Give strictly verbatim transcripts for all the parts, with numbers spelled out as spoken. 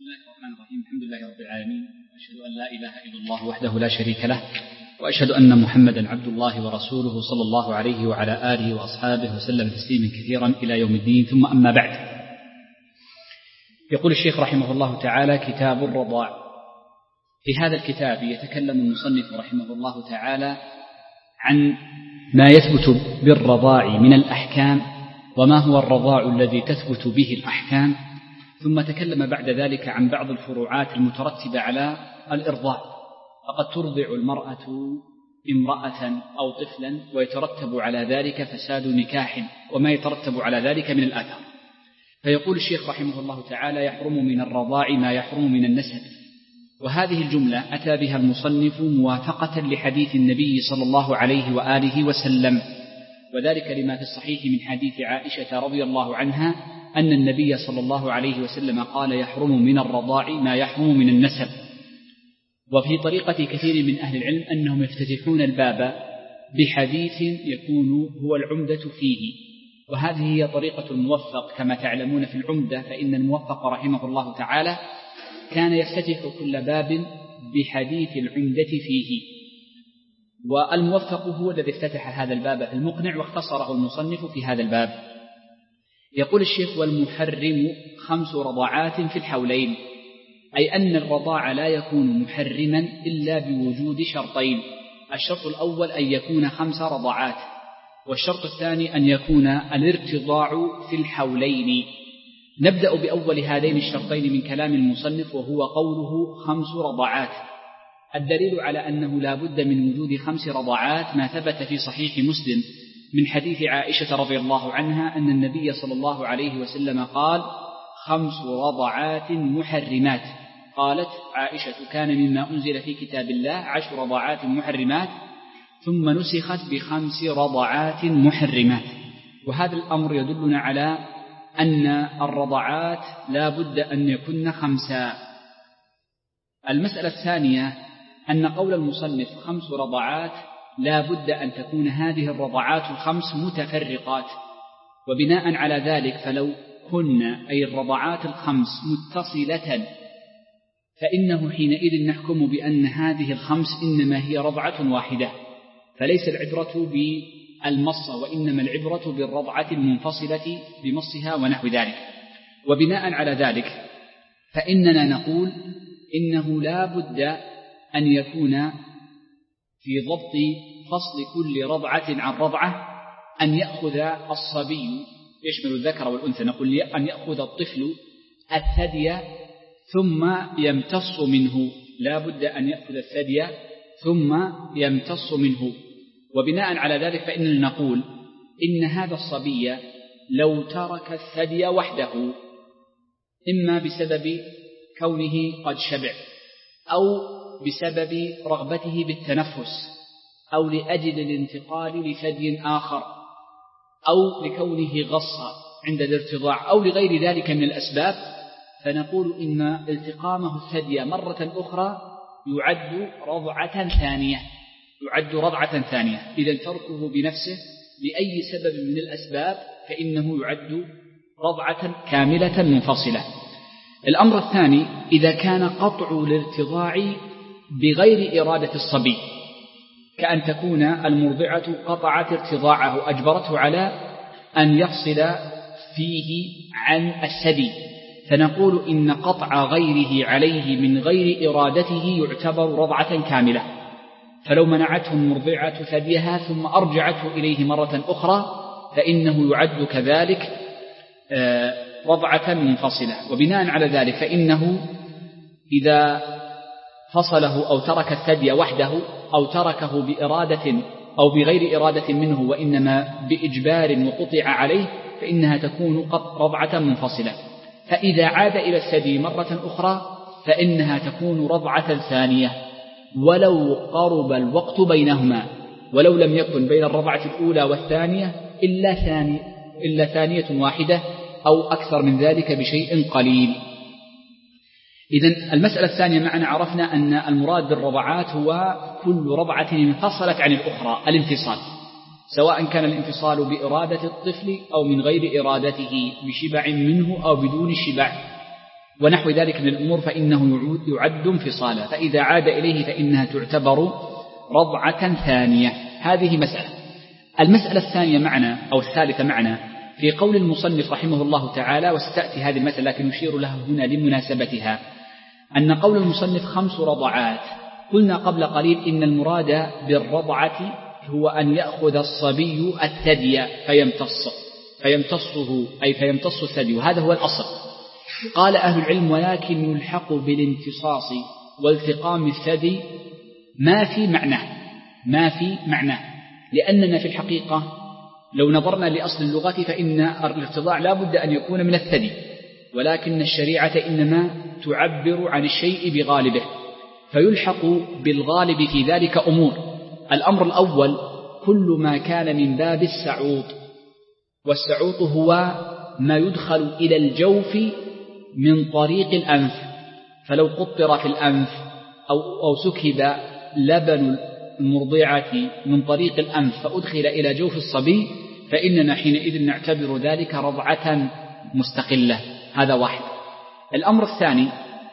بسم الله الرحمن الرحيم. الحمد لله رب العالمين، وأشهد أن لا إله إلا الله وحده لا شريك له، وأشهد أن محمدا عبد الله ورسوله صلى الله عليه وعلى آله وأصحابه وسلم تسليما كثيرا إلى يوم الدين، ثم أما بعد. يقول الشيخ رحمه الله تعالى: كتاب الرضاع. في هذا الكتاب يتكلم المصنف رحمه الله تعالى عن ما يثبت بالرضاع من الأحكام، وما هو الرضاع الذي تثبت به الأحكام، ثم تكلم بعد ذلك عن بعض الفروعات المترتبة على الإرضاع. فقد ترضع المرأة امرأة أو طفلا ويترتب على ذلك فساد نكاح وما يترتب على ذلك من الآثار. فيقول الشيخ رحمه الله تعالى: يحرم من الرضاع ما يحرم من النسب. وهذه الجملة أتى بها المصنف موافقة لحديث النبي صلى الله عليه وآله وسلم، وذلك لما في الصحيح من حديث عائشة رضي الله عنها أن النبي صلى الله عليه وسلم قال: يحرم من الرضاع ما يحرم من النسب. وفي طريقة كثير من أهل العلم أنهم يفتتحون الباب بحديث يكون هو العمدة فيه، وهذه هي طريقة الموفق كما تعلمون في العمدة، فإن الموفق رحمه الله تعالى كان يفتتح كل باب بحديث العمدة فيه، والموفق هو الذي افتتح هذا الباب في المقنع واختصره المصنف في هذا الباب. يقول الشيخ: والمحرم خمس رضعات في الحولين، أي أن الرضاع لا يكون محرما إلا بوجود شرطين: الشرط الأول أن يكون خمس رضعات، والشرط الثاني أن يكون الارتضاع في الحولين. نبدأ بأول هذين الشرطين من كلام المصنف، وهو قوله خمس رضعات. الدليل على أنه لا بد من وجود خمس رضعات ما ثبت في صحيح مسلم من حديث عائشة رضي الله عنها أن النبي صلى الله عليه وسلم قال: خمس رضعات محرمات. قالت عائشة: كان مما أنزل في كتاب الله عشر رضعات محرمات، ثم نسخت بخمس رضعات محرمات. وهذا الأمر يدلنا على أن الرضعات لا بد أن يكون خمسا. المسألة الثانية أن قول المصنف خمس رضعات لا بد أن تكون هذه الرضعات الخمس متفرقات، وبناء على ذلك فلو كن أي الرضعات الخمس متصلة فإنه حينئذ نحكم بأن هذه الخمس إنما هي رضعة واحدة، فليس العبرة بالمصة، وإنما العبرة بالرضعة المنفصلة بمصها ونحو ذلك. وبناء على ذلك فإننا نقول إنه لا بد أن يكون في ضبط فصل كل رضعة عن رضعة أن يأخذ الصبي، يشمل الذكر والأنثى، نقول أن يأخذ الطفل الثدي ثم يمتص منه، لا بد أن يأخذ الثدي ثم يمتص منه. وبناء على ذلك فإننا نقول إن هذا الصبي لو ترك الثدي وحده، إما بسبب كونه قد شبع، أو بسبب رغبته بالتنفس، أو لأجل الانتقال لثدي آخر، أو لكونه غص عند الارتضاع، أو لغير ذلك من الأسباب، فنقول إن التقامه الثدي مرة أخرى يعد رضعة ثانية، يعد رضعة ثانية. إذا تركه بنفسه لأي سبب من الأسباب فإنه يعد رضعة كاملة منفصلة. الأمر الثاني: إذا كان قطع الارتضاع بغير إرادة الصبي، كأن تكون المرضعة قطعت ارتضاعه، أجبرته على أن يفصل فيه عن الثدي، فنقول إن قطع غيره عليه من غير إرادته يعتبر رضعة كاملة. فلو منعته المرضعة ثديها ثم أرجعته إليه مرة أخرى فإنه يعد كذلك رضعة منفصلة. وبناء على ذلك فإنه إذا فصله أو ترك الثدي وحده، أو تركه بإرادة أو بغير إرادة منه وإنما بإجبار وقطع عليه، فإنها تكون قط رضعة منفصلة. فإذا عاد إلى الثدي مرة أخرى فإنها تكون رضعة ثانية، ولو قرب الوقت بينهما، ولو لم يكن بين الرضعة الأولى والثانية إلا ثاني إلا ثانية واحدة أو أكثر من ذلك بشيء قليل. إذن المسألة الثانية معنا عرفنا أن المراد بالرضعات هو كل رضعة انفصلت عن الأخرى، الانفصال، سواء كان الانفصال بإرادة الطفل أو من غير إرادته، بشبع منه أو بدون شبع. ونحو ذلك من الأمور فإنه يعد انفصالا، فإذا عاد إليه فإنها تعتبر رضعة ثانية. هذه مسألة. المسألة الثانية معنا أو الثالثة معنا في قول المصنف رحمه الله تعالى، وستأتي هذه المسألة لكن نشير لها هنا لمناسبتها، أن قول المصنف خمس رضعات. قلنا قبل قليل إن المراد بالرضعة هو أن يأخذ الصبي الثدي فيمتص فيمتصه أي فيمتص الثدي، وهذا هو الأصل. قال أهل العلم: ولكن يلحق بالامتصاص والتقام الثدي ما في معناه ما في معناه لأننا في الحقيقة لو نظرنا لأصل اللغة فإن الارتضاع لا بد أن يكون من الثدي، ولكن الشريعة إنما تعبر عن الشيء بغالبه، فيلحق بالغالب في ذلك أمور. الأمر الأول: كل ما كان من باب السعوط، والسعوط هو ما يدخل إلى الجوف من طريق الأنف، فلو قطر في الأنف أو, أو سكب لبن المرضعة من طريق الأنف فأدخل إلى جوف الصبي فإننا حينئذ نعتبر ذلك رضعة مستقلة. هذا واحد. الأمر الثاني: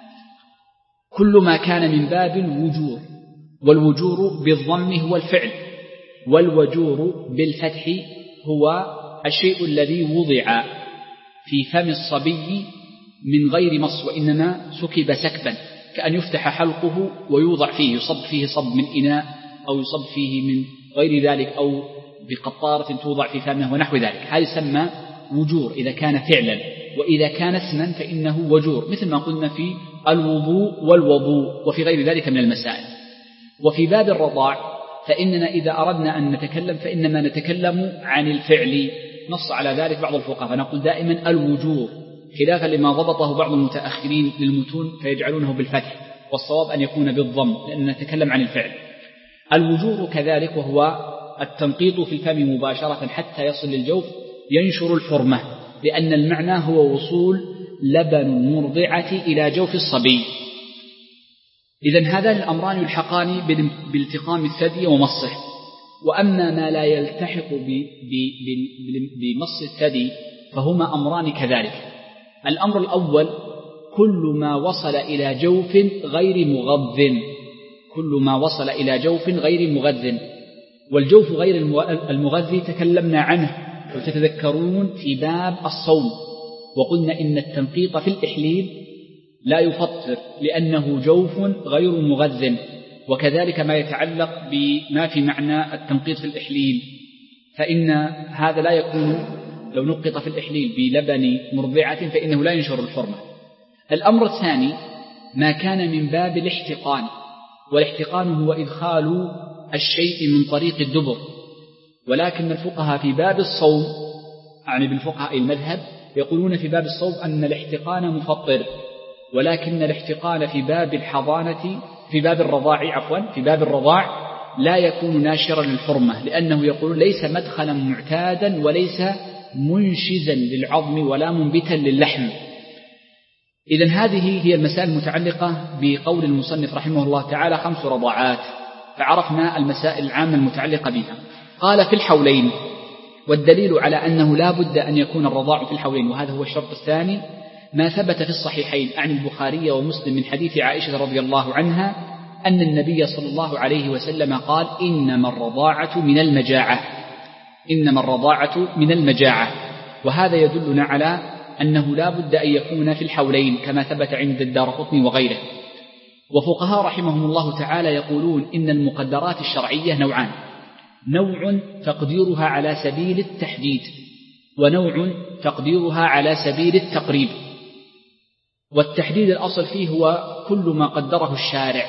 كل ما كان من باب الوجور، والوجور بالضم هو الفعل، والوجور بالفتح هو الشيء الذي وضع في فم الصبي من غير مص، وإنما سكب سكبا، كأن يفتح حلقه ويوضع فيه، يصب فيه صب من إناء أو يصب فيه من غير ذلك، أو بقطارة توضع في فمه ونحو ذلك. هذا يسمى وجور إذا كان فعلا، وإذا كان اسما فإنه وجور، مثل ما قلنا في الوضوء والوضوء وفي غير ذلك من المسائل. وفي باب الرضاع فإننا إذا أردنا أن نتكلم فإنما نتكلم عن الفعل، نص على ذلك بعض الفقهاء، فنقول دائما الوجور، خلافا لما ضبطه بعض المتأخرين للمتون فيجعلونه بالفتح، والصواب أن يكون بالضم لأن نتكلم عن الفعل. الوجور كذلك، وهو التنقيط في الفم مباشرة حتى يصل للجوف، ينشر الحرمة، لأن المعنى هو وصول لبن المرضعة إلى جوف الصبي. إذن هذان الأمران يلحقان بالتقام الثدي ومصه. وأما ما لا يلتحق بمص الثدي فهما أمران كذلك. الأمر الأول: كل ما وصل إلى جوف غير مغذ كل ما وصل إلى جوف غير مغذ والجوف غير المغذي تكلمنا عنه وتتذكرون في باب الصوم، وقلنا إن التنقيط في الإحليل لا يفطر لأنه جوف غير مغذ، وكذلك ما يتعلق بما في معنى التنقيط في الإحليل، فإن هذا لا يكون لو نقط في الإحليل بلبن مرضعة فإنه لا ينشر الحرمة. الأمر الثاني: ما كان من باب الاحتقان، والاحتقان هو إدخال الشيء من طريق الدبر، ولكن الفقهاء في باب الصوم، يعني بالفقهاء المذهب، يقولون في باب الصوم أن الاحتقان مفطر، ولكن الاحتقان في باب الحضانة في باب الرضاع عفوا في باب الرضاع لا يكون ناشرا للحرمة، لأنه يقول ليس مدخلا معتادا وليس منشزا للعظم ولا منبتا للحم. إذن هذه هي المسائل المتعلقة بقول المصنف رحمه الله تعالى خمس رضاعات، فعرفنا المسائل العامة المتعلقة بها. قال في الحولين، والدليل على أنه لا بد أن يكون الرضاع في الحولين، وهذا هو الشرط الثاني، ما ثبت في الصحيحين عن البخاري ومسلم من حديث عائشة رضي الله عنها أن النبي صلى الله عليه وسلم قال: إنما الرضاعة من المجاعة إنما الرضاعة من المجاعة وهذا يدلنا على أنه لا بد أن يكون في الحولين كما ثبت عند الدارقطني وغيره. وفقهاء رحمهم الله تعالى يقولون إن المقدرات الشرعية نوعان: نوع تقديرها على سبيل التحديد، ونوع تقديرها على سبيل التقريب. والتحديد الأصل فيه هو كل ما قدره الشارع،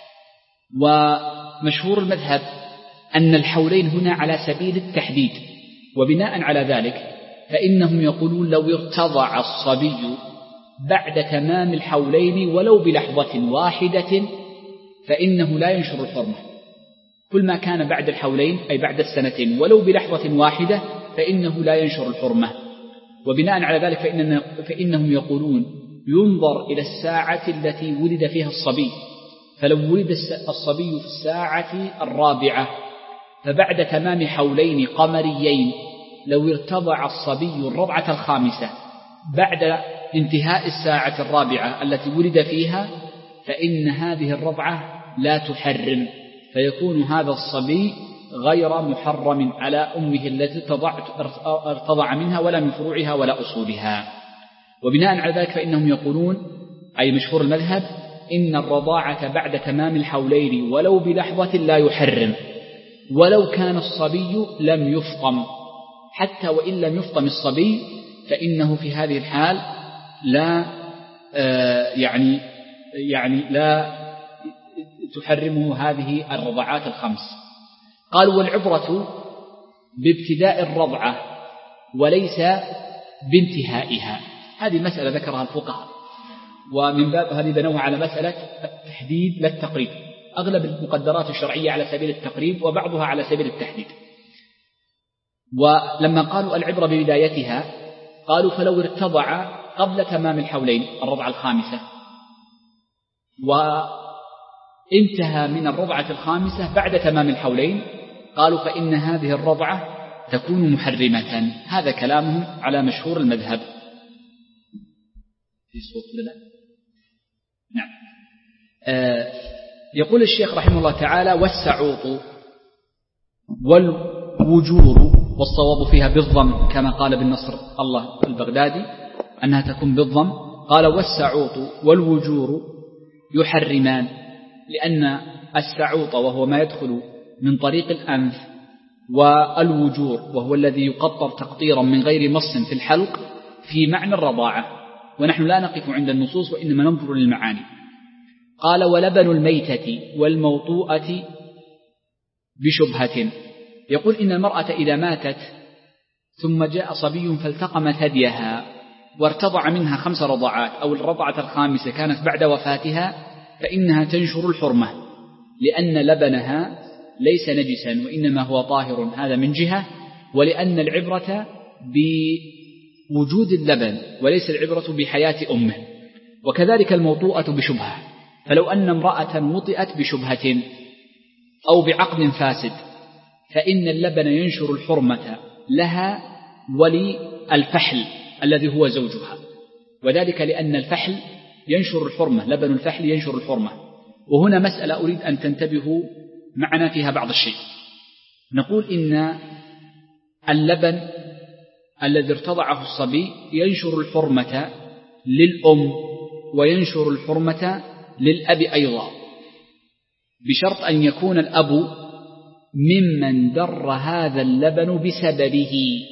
ومشهور المذهب أن الحولين هنا على سبيل التحديد، وبناء على ذلك فإنهم يقولون لو ارتضع الصبي بعد تمام الحولين ولو بلحظة واحدة فإنه لا ينشر الحرمة. كل ما كان بعد الحولين أي بعد السنتين ولو بلحظة واحدة فإنه لا ينشر الحرمة. وبناء على ذلك فإننا فإنهم يقولون ينظر إلى الساعة التي ولد فيها الصبي، فلو ولد الصبي في الساعة الرابعة فبعد تمام حولين قمريين لو ارتضع الصبي الرضعة الخامسة بعد انتهاء الساعة الرابعة التي ولد فيها فإن هذه الرضعة لا تحرم، فيكون هذا الصبي غير محرم على أمه التي ارتضع منها ولا من فروعها ولا أصولها. وبناء على ذلك فإنهم يقولون، أي مشهور المذهب، إن الرضاعة بعد تمام الحولين ولو بلحظة لا يحرم، ولو كان الصبي لم يفطم، حتى وإن لم يفطم الصبي فإنه في هذه الحال لا آه يعني يعني لا تحرمه هذه الرضاعات الخمس. قالوا والعبرة بابتداء الرضعة وليس بانتهائها. هذه المسألة ذكرها الفقهاء، ومن باب هذه بنوها على مسألة التحديد لا التقريب. أغلب المقدرات الشرعية على سبيل التقريب وبعضها على سبيل التحديد. ولما قالوا العبرة ببدايتها قالوا فلو ارتضع قبل تمام الحولين الرضعة الخامسة وانتهى من الرضعة الخامسة بعد تمام الحولين قالوا فإن هذه الرضعة تكون محرمة. هذا كلامهم على مشهور المذهب. في صوت ولا لا؟ نعم. آه يقول الشيخ رحمه الله تعالى: والسعوط والوجور، والصواب فيها بالضم كما قال ابن نصر الله البغدادي أنها تكون بالضم. قال: والسعوط والوجور يحرمان، لأن السعوط وهو ما يدخل من طريق الأنف، والوجور وهو الذي يقطر تقطيرا من غير مص في الحلق، في معنى الرضاعة، ونحن لا نقف عند النصوص وإنما ننظر للمعاني. قال: ولبن الميتة والموطوءة بشبهة. يقول إن المرأة إذا ماتت ثم جاء صبي فالتقم ثديها وارتضع منها خمس رضعات أو الرضعة الخامسة كانت بعد وفاتها فإنها تنشر الحرمة، لأن لبنها ليس نجسا وإنما هو طاهر، هذا من جهة، ولأن العبرة بوجود اللبن وليس العبرة بحياة أمه. وكذلك الموطوءة بشبهة، فلو أن امرأة وطئت بشبهة أو بعقد فاسد فإن اللبن ينشر الحرمة لها وللفحل الذي هو زوجها، وذلك لأن الفحل ينشر الحرمة، لبن الفحل ينشر الحرمة. وهنا مسألة أريد أن تنتبهوا معنا فيها بعض الشيء. نقول إن اللبن الذي ارتضعه الصبي ينشر الحرمة للأم وينشر الحرمة للأب أيضا، بشرط أن يكون الأب ممن در هذا اللبن بسببه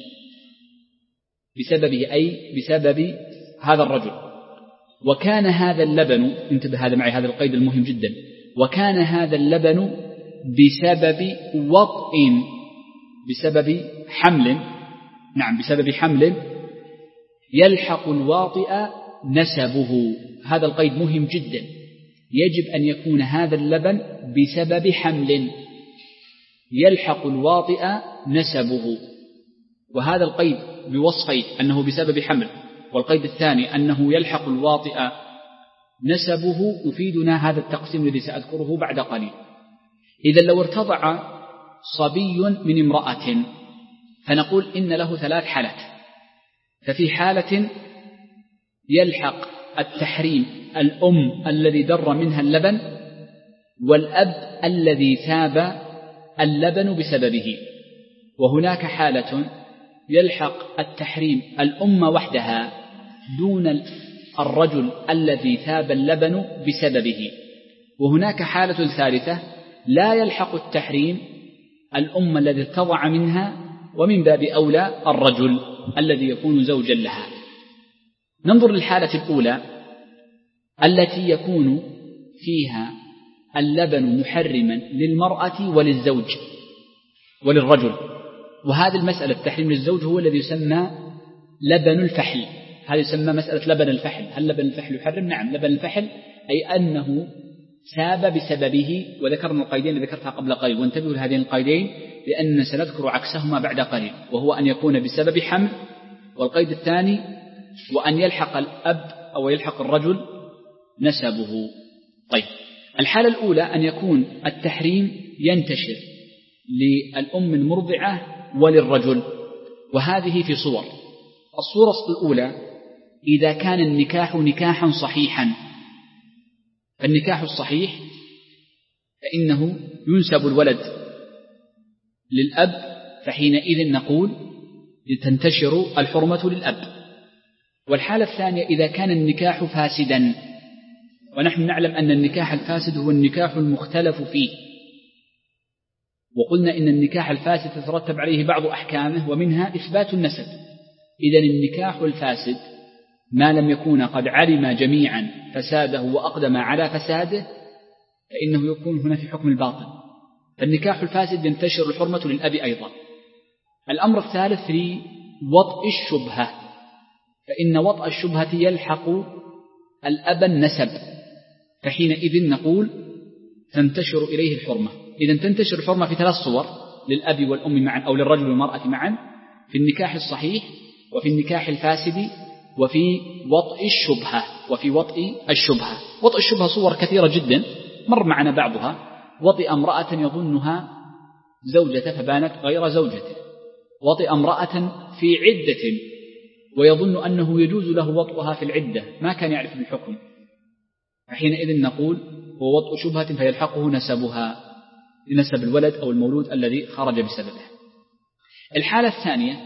بسببه أي بسبب هذا الرجل. وكان هذا اللبن، انتبه هذا معي، هذا القيد المهم جدا، وكان هذا اللبن بسبب وطء، بسبب حمل، نعم بسبب حمل يلحق الواطئ نسبه. هذا القيد مهم جدا، يجب أن يكون هذا اللبن بسبب حمل يلحق الواطئ نسبه. وهذا القيد بوصفين، أنه بسبب حمل، والقيد الثاني أنه يلحق الواطئ نسبه، يفيدنا هذا التقسيم الذي سأذكره بعد قليل. إذا لو ارتضع صبي من امرأة فنقول إن له ثلاث حالات. ففي حالة يلحق التحريم الأم الذي در منها اللبن والأب الذي ثاب اللبن بسببه، وهناك حالة يلحق التحريم الأم وحدها دون الرجل الذي ثاب اللبن بسببه، وهناك حالة ثالثة لا يلحق التحريم الأم الذي ارتضع منها ومن باب أولى الرجل الذي يكون زوجا لها. ننظر للحالة الأولى التي يكون فيها اللبن محرما للمرأة وللزوج وللرجل، وهذه المسألة التحريم للزوج هو الذي يسمى لبن الفحل. هذا يسمى مسألة لبن الفحل. هل لبن الفحل يحرم؟ نعم، لبن الفحل أي أنه ساب بسببه. وذكرنا القيدين اللي ذكرتها قبل قليل، وانتبهوا لهذين القيدين لأننا سنذكر عكسهما بعد قليل، وهو أن يكون بسبب حمل، والقيد الثاني وأن يلحق الأب أو يلحق الرجل نسبه. طيب، الحالة الأولى أن يكون التحريم ينتشر للأم المرضعة وللرجل، وهذه في صور. الصورة الأولى إذا كان النكاح نكاحا صحيحا. فالنكاح الصحيح فإنه ينسب الولد للأب، فحينئذ نقول تنتشر الحرمة للأب. والحالة الثانية إذا كان النكاح فاسدا، ونحن نعلم أن النكاح الفاسد هو النكاح المختلف فيه، وقلنا إن النكاح الفاسد تترتب عليه بعض أحكامه ومنها إثبات النسب. إذن النكاح الفاسد ما لم يكون قد علم جميعا فساده وأقدم على فساده فإنه يكون هنا في حكم الباطل. فالنكاح الفاسد ينتشر الحرمة للأب أيضا. الأمر الثالث في وطء الشبهة، فإن وطء الشبهة يلحق الأب النسب، فحينئذ نقول تنتشر إليه الحرمة. إذن تنتشر الحرمة في ثلاث صور للأب والأم معا أو للرجل والمرأة معا، في النكاح الصحيح وفي النكاح الفاسد وفي وطء الشبهة وفي وطء الشبهة. وطء الشبهة صور كثيرة جدا مر معنا بعضها: وطئ امرأة يظنها زوجته فبانت غير زوجته، وطئ امرأة في عدة ويظن أنه يجوز له وطئها في العدة ما كان يعرف بالحكم، فحينئذ نقول هو وطء شبهة فيلحقه نسبها لنسب الولد أو المولود الذي خرج بسببه. الحالة الثانية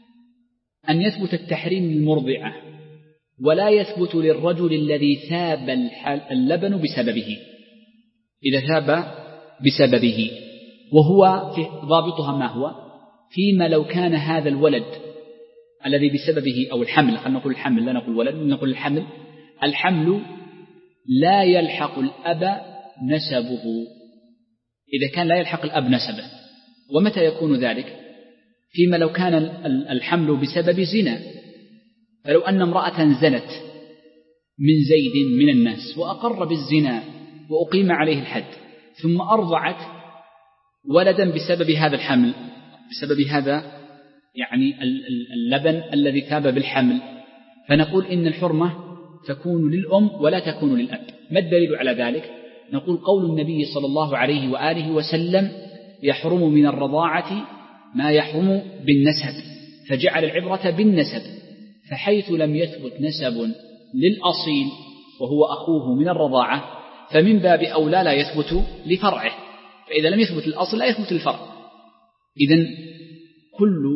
أن يثبت التحريم للمرضعة ولا يثبت للرجل الذي ثاب اللبن بسببه، إذا ثاب بسببه، وهو في ضابطها ما هو؟ فيما لو كان هذا الولد الذي بسببه أو الحمل، خلينا نقول الحمل لا نقول ولد، نقول الحمل، الحمل لا يلحق الأب نسبه، إذا كان لا يلحق الأب نسبه. ومتى يكون ذلك؟ فيما لو كان الحمل بسبب زنا، فلو أن امرأة زنت من زيد من الناس وأقر بالزنا وأقيم عليه الحد ثم أرضعت ولدا بسبب هذا الحمل، بسبب هذا يعني اللبن الذي ثاب بالحمل، فنقول إن الحرمة تكون للأم ولا تكون للأب. ما الدليل على ذلك؟ نقول قول النبي صلى الله عليه وآله وسلم: يحرم من الرضاعة ما يحرم بالنسب، فجعل العبرة بالنسب، فحيث لم يثبت نسب للأصيل وهو أخوه من الرضاعة فمن باب أولى لا يثبت لفرعه، فإذا لم يثبت الأصل لا يثبت الفرع. إذن كل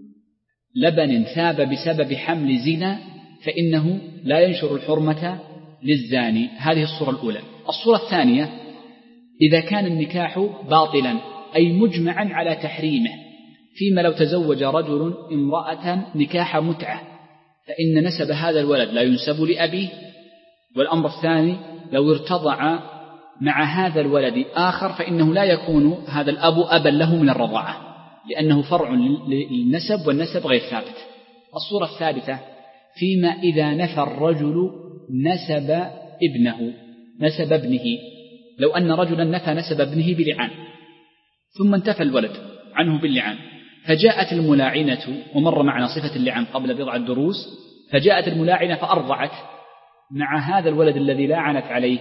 لبن ثاب بسبب حمل زنا فإنه لا ينشر الحرمة للزاني. هذه الصورة الأولى. الصورة الثانية: إذا كان النكاح باطلا أي مجمعا على تحريمه، فيما لو تزوج رجل امرأة نكاح متعة فإن نسب هذا الولد لا ينسب لأبيه. والأمر الثاني: لو ارتضع مع هذا الولد آخر فإنه لا يكون هذا الأب أبا له من الرضاعة، لأنه فرع للنسب والنسب غير ثابت. الصورة الثالثة: فيما إذا نفى الرجل نسب ابنه نسب ابنه، لو أن رجلا نفى نسب ابنه بلعان ثم انتفى الولد عنه باللعان، فجاءت الملاعنة، ومر معنا صفة اللعان قبل بضع دروس، فجاءت الملاعنة فأرضعت مع هذا الولد الذي لاعنت عليه،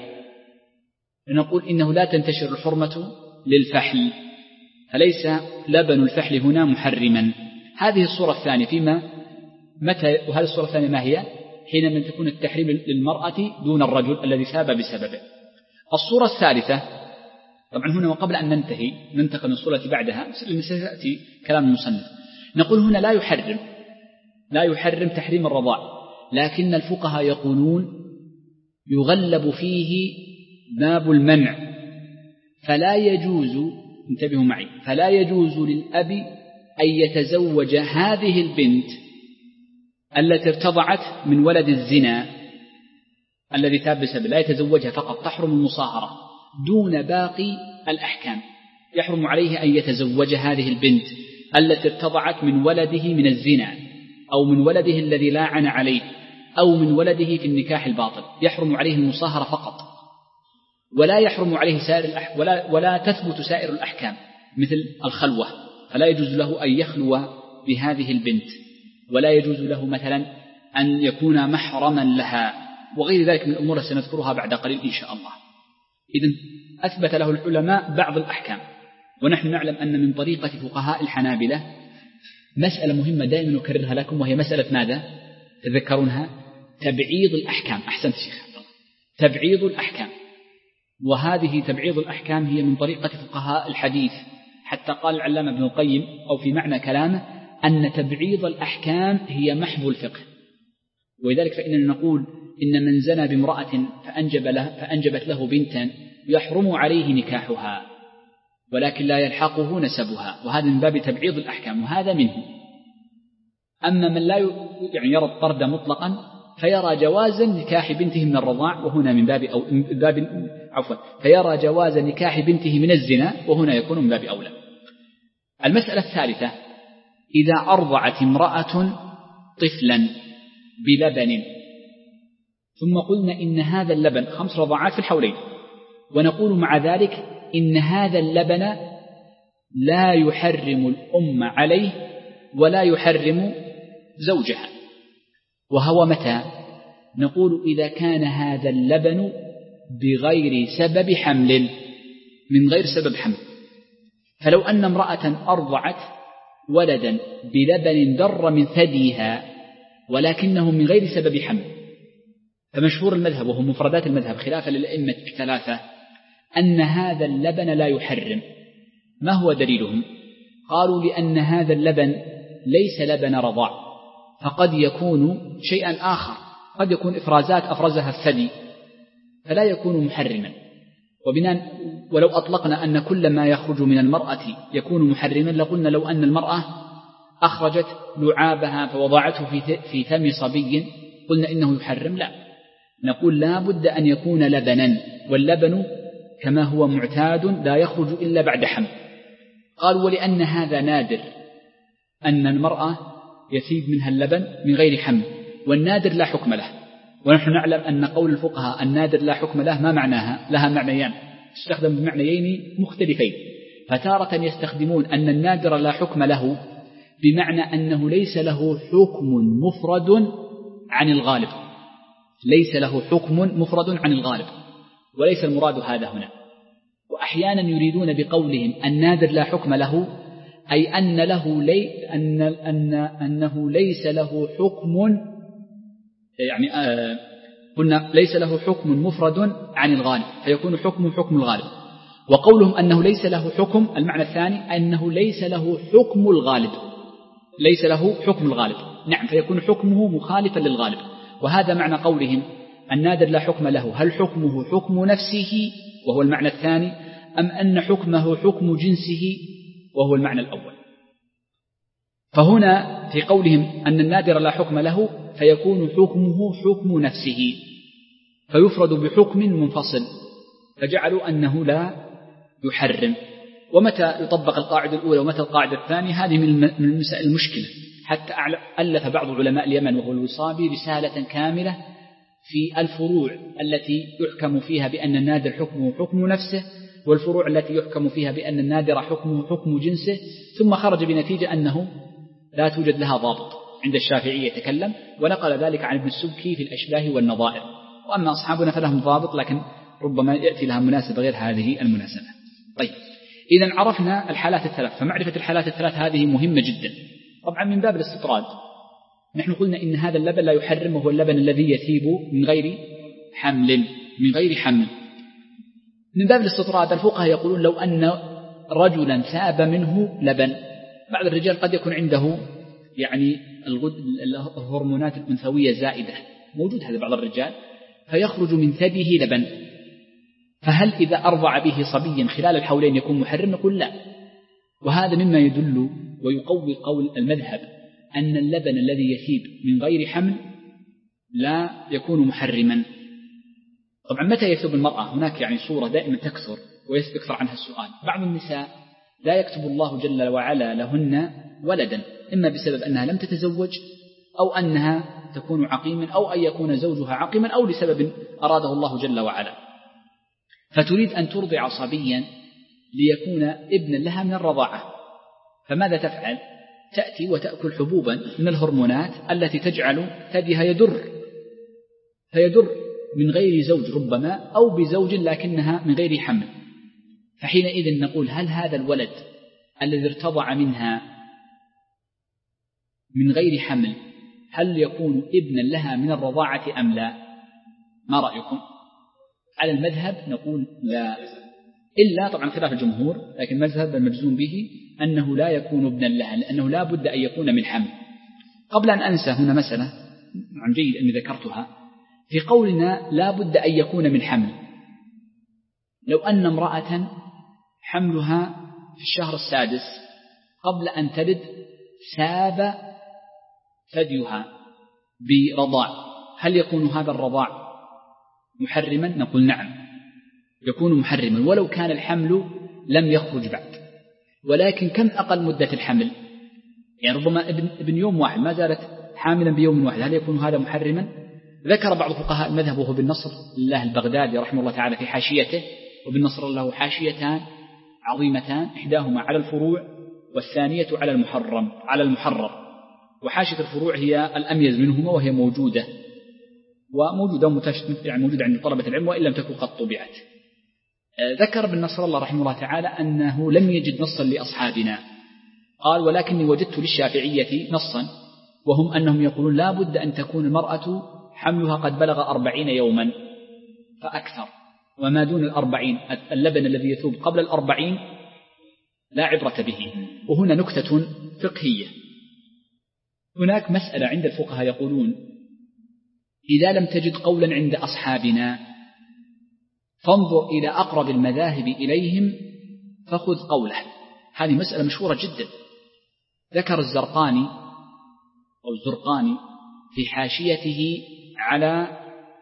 لنقول إنه لا تنتشر الحرمة للفحل، فليس لبن الفحل هنا محرما. هذه الصورة الثانية. فيما متى؟ وهذه الصورة الثانية ما هي؟ حينما تكون التحريم للمرأة دون الرجل الذي ثاب بسببه. الصورة الثالثة، طبعا هنا وقبل أن ننتهي ننتقل من الصورة بعدها سيأتي كلام المصنف، نقول هنا لا يحرم لا يحرم تحريم الرضاع، لكن الفقهاء يقولون يغلب فيه باب المنع، فلا يجوز، انتبهوا معي، فلا يجوز للأب أن يتزوج هذه البنت التي ارتضعت من ولد الزنا الذي تاب بسبب، لا يتزوجها فقط، تحرم المصاهرة دون باقي الأحكام. يحرم عليه أن يتزوج هذه البنت التي ارتضعت من ولده من الزنا أو من ولده الذي لاعن عليه أو من ولده في النكاح الباطل، يحرم عليه المصاهرة فقط، ولا يحرم عليه سائر الأح... ولا, ولا تثبت سائر الأحكام مثل الخلوة، فلا يجوز له أن يخلو بهذه البنت، ولا يجوز له مثلا أن يكون محرما لها، وغير ذلك من الأمور سنذكرها بعد قليل إن شاء الله. إذن أثبت له العلماء بعض الأحكام، ونحن نعلم أن من طريقة فقهاء الحنابلة مسألة مهمة دائما نكررها لكم، وهي مسألة ماذا؟ تذكرونها؟ تبعيض الأحكام. أحسنت شيخ عبد الله، تبعيض الأحكام. وهذه تبعيض الأحكام هي من طريقة فقهاء الحديث، حتى قال العلامة ابن القيم أو في معنى كلامه أن تبعيض الأحكام هي محو الفقه. ولذلك فإننا نقول إن من زنى بامرأة فأنجب له فأنجبت له بنتا يحرم عليه نكاحها ولكن لا يلحقه نسبها، وهذا من باب تبعيض الأحكام، وهذا منه. أما من لا يعني يرى الطرد مطلقا فيرى جواز نكاح بنته من الرضاع، وهنا من باب أو من باب عفوا فيرى جواز نكاح بنته من الزنا، وهنا يكون من باب أولى. المسألة الثالثة: إذا أرضعت امرأة طفلا بلبن ثم قلنا إن هذا اللبن خمس رضعات في الحولين، ونقول مع ذلك إن هذا اللبن لا يحرم الأم عليه ولا يحرم زوجها، وهو متى؟ نقول إذا كان هذا اللبن بغير سبب حمل، من غير سبب حمل. فلو أن امرأة أرضعت ولدا بلبن در من ثديها ولكنه من غير سبب حمل، فمشهور المذهب وهو مفردات المذهب خلافا للأئمة الثلاثة أن هذا اللبن لا يحرم. ما هو دليلهم؟ قالوا لأن هذا اللبن ليس لبن رضاع، فقد يكون شيئا آخر، قد يكون إفرازات أفرزها الثدي فلا يكون محرما. وبناء ولو أطلقنا أن كل ما يخرج من المرأة يكون محرما لقلنا لو أن المرأة أخرجت لعابها فوضعته في فم صبي قلنا إنه يحرم. لا، نقول لا بد أن يكون لبنا، واللبن كما هو معتاد لا يخرج إلا بعد حمل. قال ولأن هذا نادر أن المرأة يسيب منها اللبن من غير حمل، والنادر لا حكم له. ونحن نعلم أن قول الفقهاء النادر لا حكم له ما معناها؟ لها معنيان تستخدم بمعنيين مختلفين. فتارة يستخدمون أن النادر لا حكم له بمعنى أنه ليس له حكم مفرد عن الغالب، ليس له حكم مفرد عن الغالب، وليس المراد هذا هنا. وأحيانا يريدون بقولهم النادر لا حكم له أي أن له لي أن أن أنه ليس له حكم، يعني آه قلنا ليس له حكم مفرد عن الغالب فيكون حكم حكم الغالب. وقولهم أنه ليس له حكم المعنى الثاني أنه ليس له حكم الغالب، ليس له حكم الغالب، نعم، فيكون حكمه مخالفا للغالب. وهذا معنى قولهم النادر لا حكم له، هل حكمه حكم نفسه وهو المعنى الثاني، أم أن حكمه حكم جنسه وهو المعنى الأول. فهنا في قولهم أن النادر لا حكم له فيكون حكمه حكم نفسه فيفرد بحكم منفصل، فجعلوا أنه لا يحرم. ومتى يطبق القاعدة الأولى ومتى القاعدة الثانية؟ هذه من المسائل المشكلة. حتى ألف بعض علماء اليمن وهو الوصابي رسالة كاملة في الفروع التي يحكم فيها بأن النادر حكمه حكم نفسه، والفروع التي يحكم فيها بأن النادر حكمه حكم جنسه، ثم خرج بنتيجة أنه لا توجد لها ضابط. عند الشافعية يتكلم ونقل ذلك عن ابن السبكي في الأشباه والنظائر. وأما أصحابنا فلهم ضابط لكن ربما يأتي لها مناسبة غير هذه المناسبة. طيب، إذا عرفنا الحالات الثلاث، فمعرفة الحالات الثلاث هذه مهمة جدا. طبعا من باب الاستطراد نحن قلنا إن هذا اللبن لا يحرم، وهو اللبن الذي يثيب من غير حمل، من غير حمل. من باب الاستطراد الفقهاء يقولون لو أن رجلا ثاب منه لبن، بعض الرجال قد يكون عنده يعني الهرمونات الأنثوية زائدة، موجود هذا بعض الرجال، فيخرج من ثديه لبن، فهل إذا أرضع به صبيا خلال الحولين يكون محرم؟ نقول لا. وهذا مما يدل ويقوي قول المذهب أن اللبن الذي يثيب من غير حمل لا يكون محرما. طبعا متى يكتب المرأة؟ هناك يعني صورة دائما تكثر ويكثر عنها السؤال. بعض النساء لا يكتب الله جل وعلا لهن ولدا، إما بسبب أنها لم تتزوج أو أنها تكون عقيما أو أن يكون زوجها عقيما أو لسبب أراده الله جل وعلا، فتريد أن ترضع صبيا ليكون ابنا لها من الرضاعة. فماذا تفعل؟ تأتي وتأكل حبوبا من الهرمونات التي تجعل ثديها يدر، فيدر من غير زوج ربما أو بزوج لكنها من غير حمل. فحينئذ نقول هل هذا الولد الذي ارتضع منها من غير حمل هل يكون ابنا لها من الرضاعة أم لا؟ ما رأيكم؟ على المذهب نقول لا، إلا طبعا خلاف الجمهور، لكن المذهب المجزوم به أنه لا يكون ابنا لها، لأنه لا بد أن يكون من حمل. قبل أن أنسى هنا مسألة عن جيد أني ذكرتها، في قولنا لا بد أن يكون من حمل، لو أن امرأة حملها في الشهر السادس قبل أن تلد ساب ثديها برضاع، هل يكون هذا الرضاع محرما؟ نقول نعم يكون محرما ولو كان الحمل لم يخرج بعد. ولكن كم أقل مدة الحمل؟ يعني ربما ابن, ابن يوم واحد ما زالت حاملا بيوم واحد، هل يكون هذا محرما؟ ذكر بعض فقهاء المذهب وهو بن نصر الله البغدادي رحمه الله تعالى في حاشيته، وبن نصر له حاشيتان عظيمتان، إحداهما على الفروع والثانية على المحرم على المحرر، وحاشية الفروع هي الأميز منهما وهي موجودة وموجودة يعني موجودة عند طلبة العلم وإن لم تكن قد طبعت. ذكر ابن نصر الله رحمه الله تعالى أنه لم يجد نصا لأصحابنا، قال ولكني وجدت للشافعية نصا، وهم أنهم يقولون لا بد أن تكون المرأة حملها قد بلغ أربعين يوما فأكثر، وما دون الأربعين اللبن الذي يثوب قبل الأربعين لا عبرة به. وهنا نكتة فقهية، هناك مسألة عند الفقهاء يقولون إذا لم تجد قولا عند أصحابنا فانظر إلى أقرب المذاهب إليهم فخذ قوله. هذه مسألة مشهورة جدا، ذكر الزرقاني أو الزرقاني في حاشيته على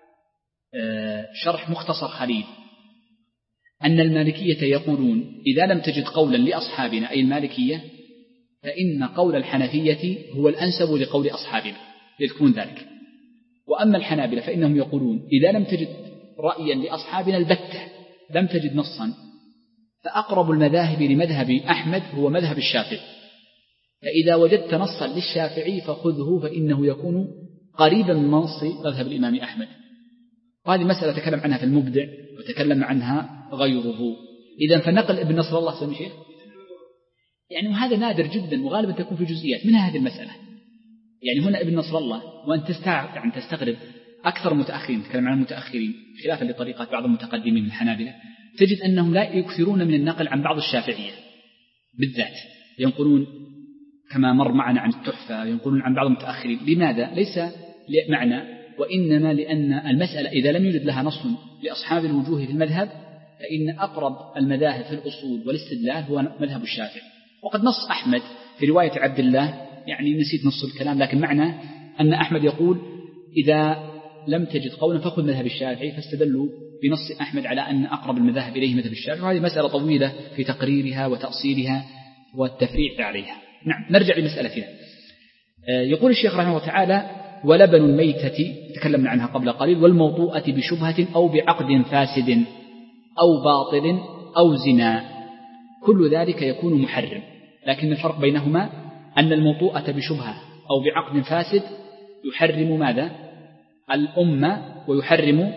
شرح مختصر خليل أن المالكية يقولون إذا لم تجد قولا لأصحابنا أي المالكية فإن قول الحنفية هو الأنسب لقول أصحابنا يذكرون ذلك. وأما الحنابلة فإنهم يقولون إذا لم تجد رأيا لأصحابنا البتة لم تجد نصا فأقرب المذاهب لمذهب أحمد هو مذهب الشافعي، فإذا وجدت نصا للشافعي فخذه فإنه يكون قريبا من نص مذهب الإمام أحمد. وهذه مسألة تكلم عنها في المبدع وتكلم عنها غيره. إذا فنقل ابن نصر الله سلم شيخ يعني وهذا نادر جدا وغالبا تكون في جزئيات منها هذه المسألة. يعني هنا ابن نصر الله وأن تستغرب يعني تستغرب أكثر المتأخرين تكلم عن المتأخرين خلافا لطريقة بعض المتقدمين من الحنابلة تجد أنهم لا يكثرون من النقل عن بعض الشافعية بالذات، ينقلون كما مر معنا عن التحفة ينقلون عن بعض المتأخرين. لماذا؟ ليس معنى وإنما لأن المسألة إذا لم يوجد لها نص لأصحاب الوجوه في المذهب فإن أقرب المذاهب في الأصول والاستدلال هو مذهب الشافعي. وقد نص أحمد في رواية عبد الله يعني نسيت نص الكلام لكن معنى أن أحمد يقول إذا لم تجد قولا فخذ مذهب الشافعي، فاستدلوا بنص أحمد على أن أقرب المذاهب إليه مذهب الشافعي. وهذه مسألة طويلة في تقريرها وتأصيلها والتفريع عليها. نعم نرجع لمسألتنا. يقول الشيخ رحمه الله تعالى ولبن الميتة تكلمنا عنها قبل قليل والموطوءة بشبهة أو بعقد فاسد أو باطل أو زنا كل ذلك يكون محرم، لكن الفرق بينهما أن الموطوءة بشبهة أو بعقد فاسد يحرم ماذا؟ الأم ويحرم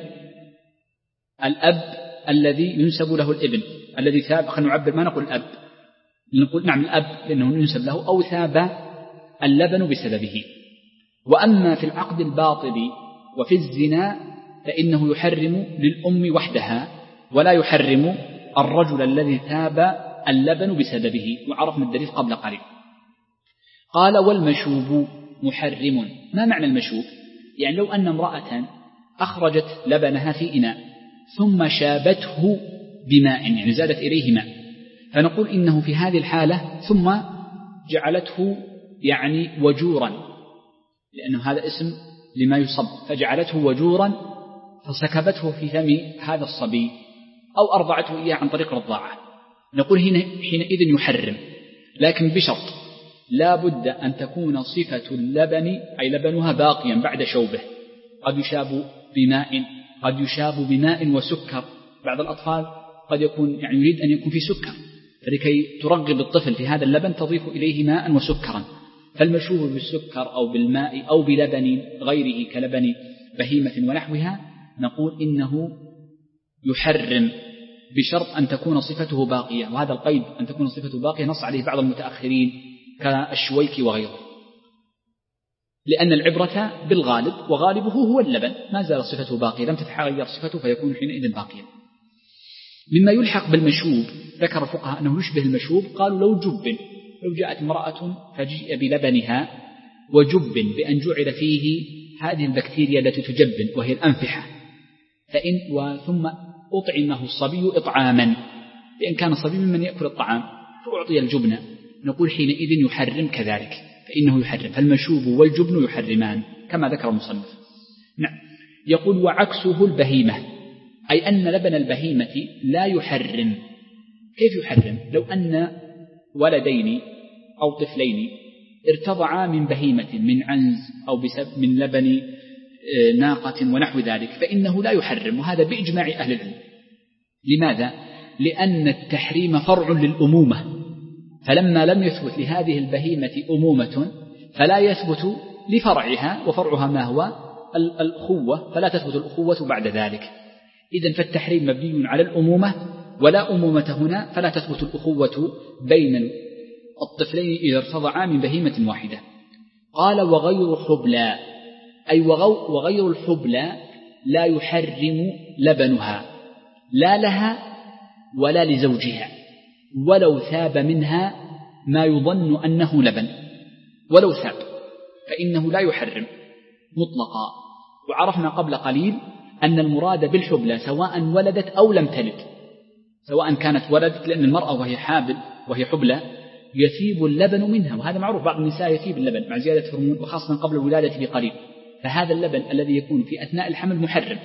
الأب الذي ينسب له الابن الذي ثاب. خلينا نعبر ما نقول الأب نقول نعم الأب لأنه ينسب له أو ثاب اللبن بسببه. وأما في العقد الباطل وفي الزنا فإنه يحرم للأم وحدها ولا يحرم الرجل الذي ثاب اللبن بسببه، وعرفنا الدليل قبل قليل. قال والمشوب محرم. ما معنى المشوب؟ يعني لو أن امرأة أخرجت لبنها في إناء ثم شابته بماء يعني زادت إليه ماء، فنقول إنه في هذه الحالة ثم جعلته يعني وجورا لأنه هذا اسم لما يصب، فجعلته وجورا فسكبته في فم هذا الصبي أو أرضعته إياه عن طريق الرضاعة، نقول هنا حينئذ يحرم، لكن بشرط لا بد أن تكون صفة اللبن أي لبنها باقيا بعد شوبه، قد يشاب بماء قد يشاب بماء وسكر. بعض الأطفال قد يكون يعني يريد أن يكون في سكر، فلكي ترغب الطفل في هذا اللبن تضيف إليه ماء وسكرا، فالمشوب بالسكر أو بالماء أو بلبن غيره كلبن بهيمة ونحوها نقول إنه يحرم بشرط أن تكون صفته باقية. وهذا القيد أن تكون صفته باقية نص عليه بعض المتأخرين كالشويكي وغيره. لأن العبرة بالغالب، وغالبه هو اللبن، ما زال صفته باقية، لم تتغير صفته فيكون حينئذ باقيا. مما يلحق بالمشوب، ذكر الفقهاء أنه يشبه المشوب، قالوا لو جب، لو جاءت امرأة فجيء بلبنها وجب بأن جعل فيه هذه البكتيريا التي تجبن وهي الأنفحة، فإن وثم أطعمه الصبي إطعاما، لأن كان الصبي ممن يأكل الطعام فأعطي الجبن، نقول حينئذ يحرم كذلك، فإنه يحرم، فالمشوب والجبن يحرمان كما ذكر المصنف. نعم. يقول وعكسه البهيمة، أي أن لبن البهيمة لا يحرم. كيف يحرم؟ لو أن ولدين أو طفلين ارتضعا من بهيمة، من عنز أو بسبب من لبن ناقة ونحو ذلك، فإنه لا يحرم، وهذا بإجماع أهل العلم. لماذا؟ لأن التحريم فرع للأمومة، فلما لم يثبت لهذه البهيمة أمومة فلا يثبت لفرعها، وفرعها ما هو؟ الأخوة، فلا تثبت الأخوة بعد ذلك. إذن فالتحريم مبني على الأمومة، ولا أمومة هنا، فلا تثبت الأخوة بين الطفلين إذا ارتضعا من بهيمة واحدة. قال وغير حبلى، أي وغير الحبلى لا يحرم لبنها، لا لها ولا لزوجها، ولو ثاب منها ما يظن أنه لبن، ولو ثاب فإنه لا يحرم مطلقا. وعرفنا قبل قليل أن المراد بالحبلى سواء ولدت أو لم تلد، سواء كانت ولدت، لأن المرأة وهي حابل وهي حبلى يثيب اللبن منها، وهذا معروف، بعض النساء يثيب اللبن مع زيادة هرمون، وخاصة قبل الولادة بقليل، فهذا اللبن الذي يكون في أثناء الحمل محرم،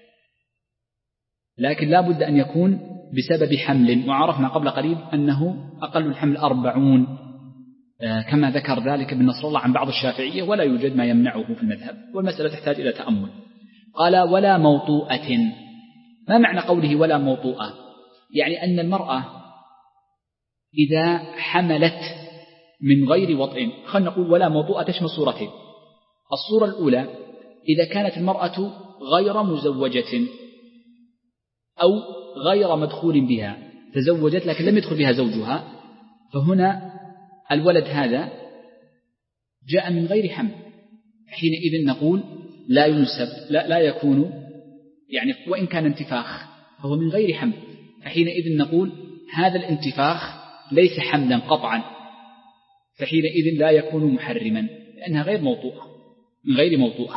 لكن لا بد أن يكون بسبب حمل، وعرفنا قبل قليل أنه أقل الحمل أربعون، كما ذكر ذلك ابن نصر الله عن بعض الشافعية، ولا يوجد ما يمنعه في المذهب، والمسألة تحتاج إلى تأمل. قال ولا موطوءة. ما معنى قوله ولا موطوءة؟ يعني أن المرأة إذا حملت من غير وطئ، خلينا نقول ولا موطوءة تشمل صورتين. الصورة الأولى إذا كانت المرأة غير مزوجة أو غير مدخول بها، تزوجت لكن لم يدخل بها زوجها، فهنا الولد هذا جاء من غير حمل، حينئذ نقول لا ينسب، لا, لا يكون، يعني وإن كان انتفاخ فهو من غير حمل، فحينئذ نقول هذا الانتفاخ ليس حملا قطعا، فحينئذ لا يكون محرما لأنها غير موطوءة، من غير موطوءة.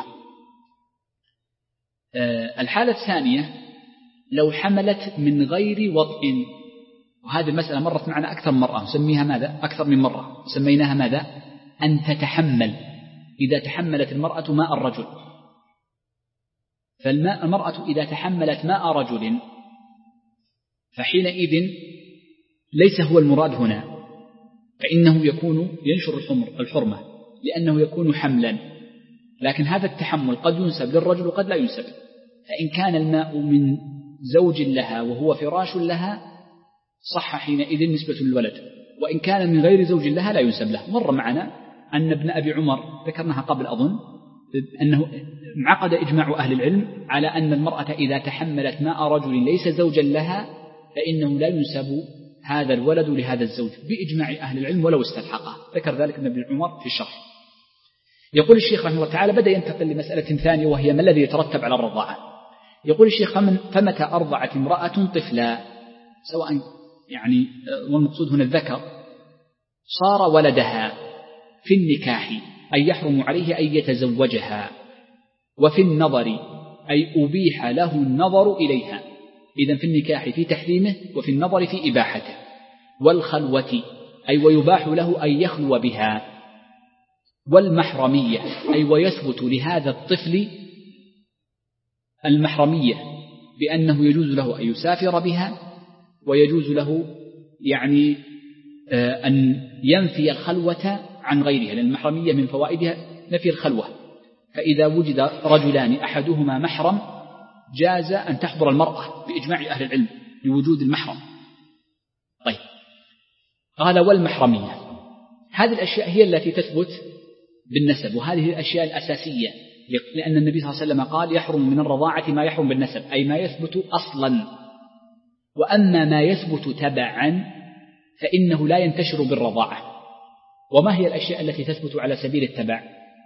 أه الحالة الثانية لو حملت من غير وطئ، وهذه المسألة مرت معنا أكثر من مرة، نسميها ماذا؟ أكثر من مرة سميناها ماذا؟ أن تتحمل. إذا تحملت المرأة ماء الرجل، فالماء المرأة إذا تحملت ماء رجل فحينئذ ليس هو المراد هنا، فإنه يكون ينشر الحمر الحرمة لأنه يكون حملا، لكن هذا التحمل قد ينسب للرجل وقد لا ينسب. فإن كان الماء من زوج لها وهو فراش لها صح حينئذ نسبة للولد، وإن كان من غير زوج لها لا ينسب له. مر معنا أن ابن أبي عمر ذكرناها قبل أظن، أنه انعقد إجماع أهل العلم على أن المرأة إذا تحملت ماء رجل ليس زوجا لها فإنه لا ينسب هذا الولد لهذا الزوج بإجماع أهل العلم ولو استلحقه. ذكر ذلك ابن أبي عمر في الشرح. يقول الشيخ رحمه الله تعالى بدأ ينتقل لمسألة ثانية، وهي ما الذي يترتب على الرضاعة. يقول الشيخ فمن فمتى أرضعت امرأة طفلا، سواء يعني والمقصود هنا الذكر، صار ولدها في النكاح أي يحرم عليه أن يتزوجها، وفي النظر أي أبيح له النظر إليها، إذن في النكاح في تحريمه وفي النظر في إباحته، والخلوة أي ويباح له أن يخلو بها، والمحرمية أي ويثبت لهذا الطفل المحرمية بأنه يجوز له أن يسافر بها، ويجوز له يعني أن ينفي الخلوة عن غيرها، لأن المحرمية من فوائدها نفي الخلوة، فإذا وجد رجلان أحدهما محرم جاز أن تحضر المرأة بإجماع أهل العلم لوجود المحرم. طيب، قال والمحرمية، هذه الأشياء هي التي تثبت بالنسب، وهذه الأشياء الأساسية، لأن النبي صلى الله عليه وسلم قال يحرم من الرضاعة ما يحرم بالنسب، أي ما يثبت أصلا، وأما ما يثبت تبعا فإنه لا ينتشر بالرضاعة. وما هي الأشياء التي تثبت على سبيل التبع؟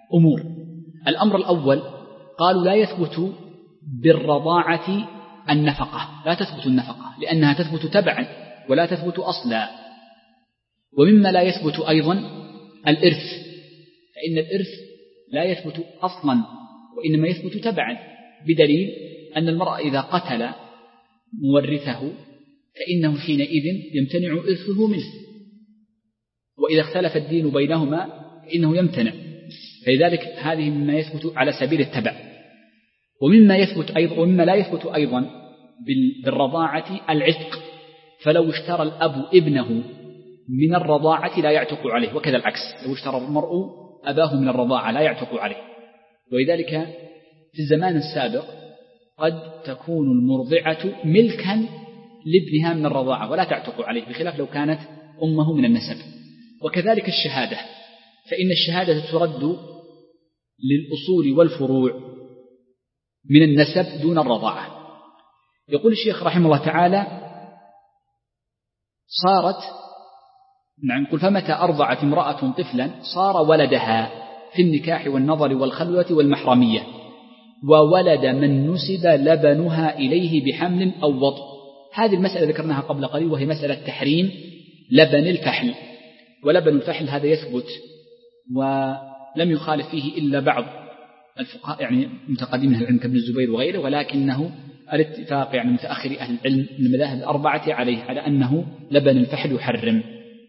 أمور. الأمر الأول قالوا لا يثبت بالرضاعة النفقة، لا تثبت النفقة لأنها تثبت تبعا ولا تثبت أصلا. ومما لا يثبت أيضا الإرث، فإن الإرث لا يثبت أصلا وإنما يثبت تبعا، بدليل أن المرأة إذا قتل مورثه فإنه حينئذ يمتنع إرثه منه، وإذا اختلف الدين بينهما فإنه يمتنع. فلذلك هذه مما يثبت على سبيل التبع. ومما يثبت أيضا ومما لا يثبت أيضا بالرضاعة العتق، فلو اشترى الأب ابنه من الرضاعة لا يعتق عليه، وكذا العكس، لو اشترى المرء أباه من الرضاعة لا يعتق عليه. ولذلك في الزمان السابق قد تكون المرضعة ملكا لابنها من الرضاعة ولا تعتق عليه، بخلاف لو كانت أمه من النسب. وكذلك الشهادة، فإن الشهادة ترد للأصول والفروع من النسب دون الرضاعة. يقول الشيخ رحمه الله تعالى: صارت نعم قل فمتى أرضعت امرأة طفلا صار ولدها في النكاح والنظر والخلوة والمحرمية، وولد من نسب لبنها إليه بحمل أو وطء. هذه المسألة ذكرناها قبل قليل، وهي مسألة تحريم لبن الفحل. ولبن الفحل هذا يثبت ولم يخالف فيه إلا بعض الفقهاء، يعني متقدمين العلم كابن الزبير وغيره، ولكنه الاتفاق يعني متأخر أهل العلم من المذاهب الأربعة عليه على أنه لبن الفحل يحرم.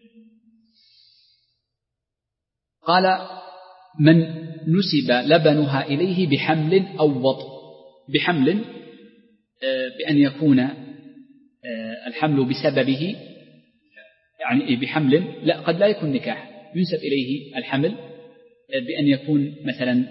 قال: من نسب لبنها إليه بحمل أو وطء. بحمل بأن يكون الحمل بسببه، يعني بحمل لا قد لا يكون نكاح، ينسب إليه الحمل بأن يكون مثلا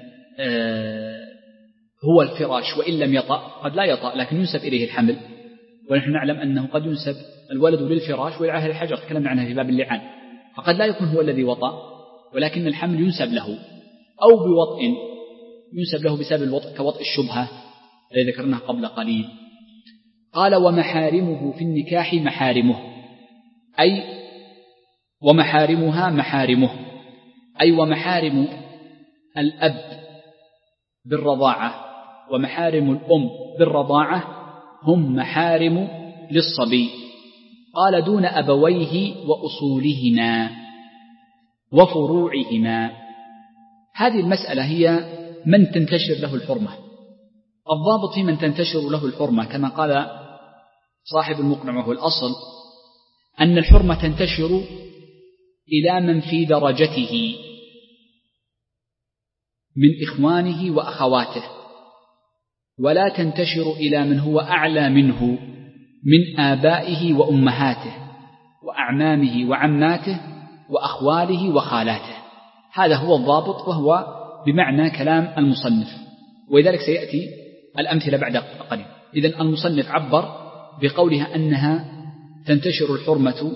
هو الفراش وإن لم يطأ، قد لا يطأ لكن ينسب إليه الحمل. ونحن نعلم أنه قد ينسب الولد للفراش ويلعاه الحجر، تكلمنا عنها في باب اللعان، فقد لا يكون هو الذي وطأ ولكن الحمل ينسب له، أو بوطء ينسب له بسبب الوطء كوطء الشبهة الذي ذكرناه قبل قليل. قال: ومحارمه في النكاح محارمه، أي ومحارمها محارمه، أي ومحارم الأب بالرضاعة ومحارم الأم بالرضاعة هم محارم للصبي. قال: دون أبويه وأصولهما وفروعهما. هذه المسألة هي من تنتشر له الحرمة. الضابط في من تنتشر له الحرمة كما قال صاحب المقنع وهو الأصل أن الحرمة تنتشر إلى من في درجته من إخوانه وأخواته، ولا تنتشر إلى من هو أعلى منه من آبائه وأمهاته وأعمامه وعماته وأخواله وخالاته. هذا هو الضابط، وهو بمعنى كلام المصنف، ولذلك سيأتي الأمثلة بعد قليل. إذن المصنف عبر بقولها أنها تنتشر الحرمة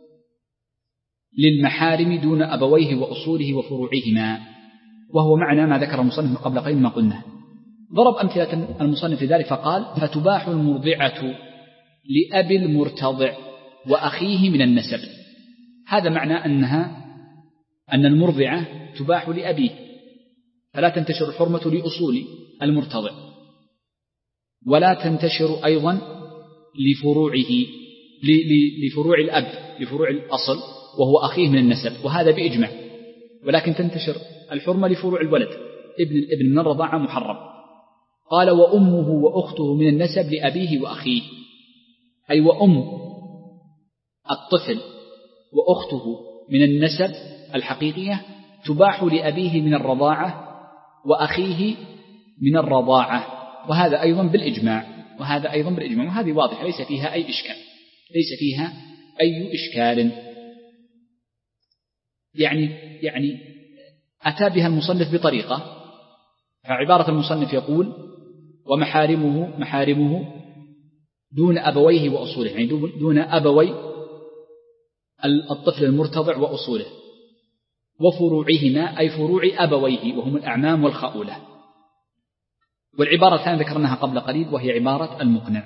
للمحارم دون أبويه وأصوله وفروعهما، وهو معنى ما ذكر المصنف قبل قليل ما قلنا. ضرب أمثلة المصنف لذلك فقال: فتباح المرضعة لأبي المرتضع وأخيه من النسب. هذا معنى أنها أن المرضعة تباح لأبيه، فلا تنتشر الحرمة لأصول المرتضع، ولا تنتشر أيضا لفروعه لفروع الأب لفروع الأصل وهو أخيه من النسب، وهذا بإجماع. ولكن تنتشر الحرمة لفروع الولد، ابن الابن من الرضاعة محرم. قال: وأمه وأخته من النسب لأبيه وأخيه، أي وأم الطفل وأخته من النسب الحقيقية تباح لأبيه من الرضاعة وأخيه من الرضاعة، وهذا أيضا بالإجماع وهذا أيضا بالإجماع وهذه واضحة ليس فيها أي إشكال ليس فيها أي إشكال يعني يعني أتى بها المصنف بطريقة. فعبارة المصنف يقول: ومحارمه محارمه دون أبويه وأصوله، يعني دون أبوي الطفل المرتضع وأصوله، وفروعهما أي فروع أبويه وهم الأعمام والخؤولة. والعبارة الثانية ذكرناها قبل قليل وهي عبارة المقنع.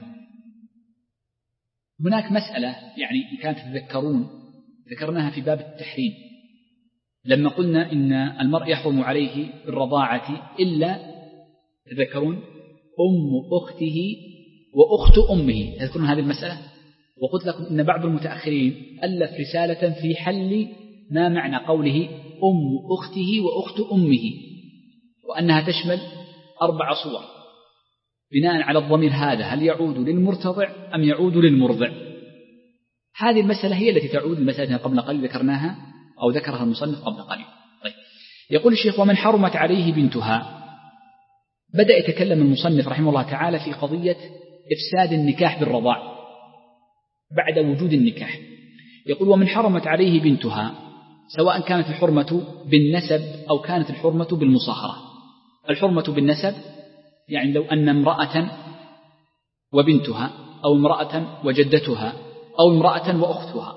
هناك مسألة يعني إن كانت تتذكرون ذكرناها في باب التحريم، لما قلنا إن المرء يحرم عليه بالرضاعة إلا تذكرون أم أخته وأخت أمه، تذكرون هذه المسألة؟ وقلت لكم إن بعض المتأخرين ألف رسالة في حل ما معنى قوله أم أخته وأخت أمه، وأنها تشمل أربع صور بناء على الضمير هذا، هل يعود للمرتضع أم يعود للمرضع؟ هذه المسألة هي التي تعود المسألة قبل قليل ذكرناها أو ذكرها المصنف قبل قليل. طيب، يقول الشيخ: ومن حرمت عليه بنتها. بدأ يتكلم المصنف رحمه الله تعالى في قضية إفساد النكاح بالرضاع بعد وجود النكاح. يقول: ومن حرمت عليه بنتها، سواء كانت الحرمة بالنسب أو كانت الحرمة بالمصاهرة. الحرمة بالنسب يعني لو أن امرأة وبنتها، أو امرأة وجدتها، أو امرأة وأختها،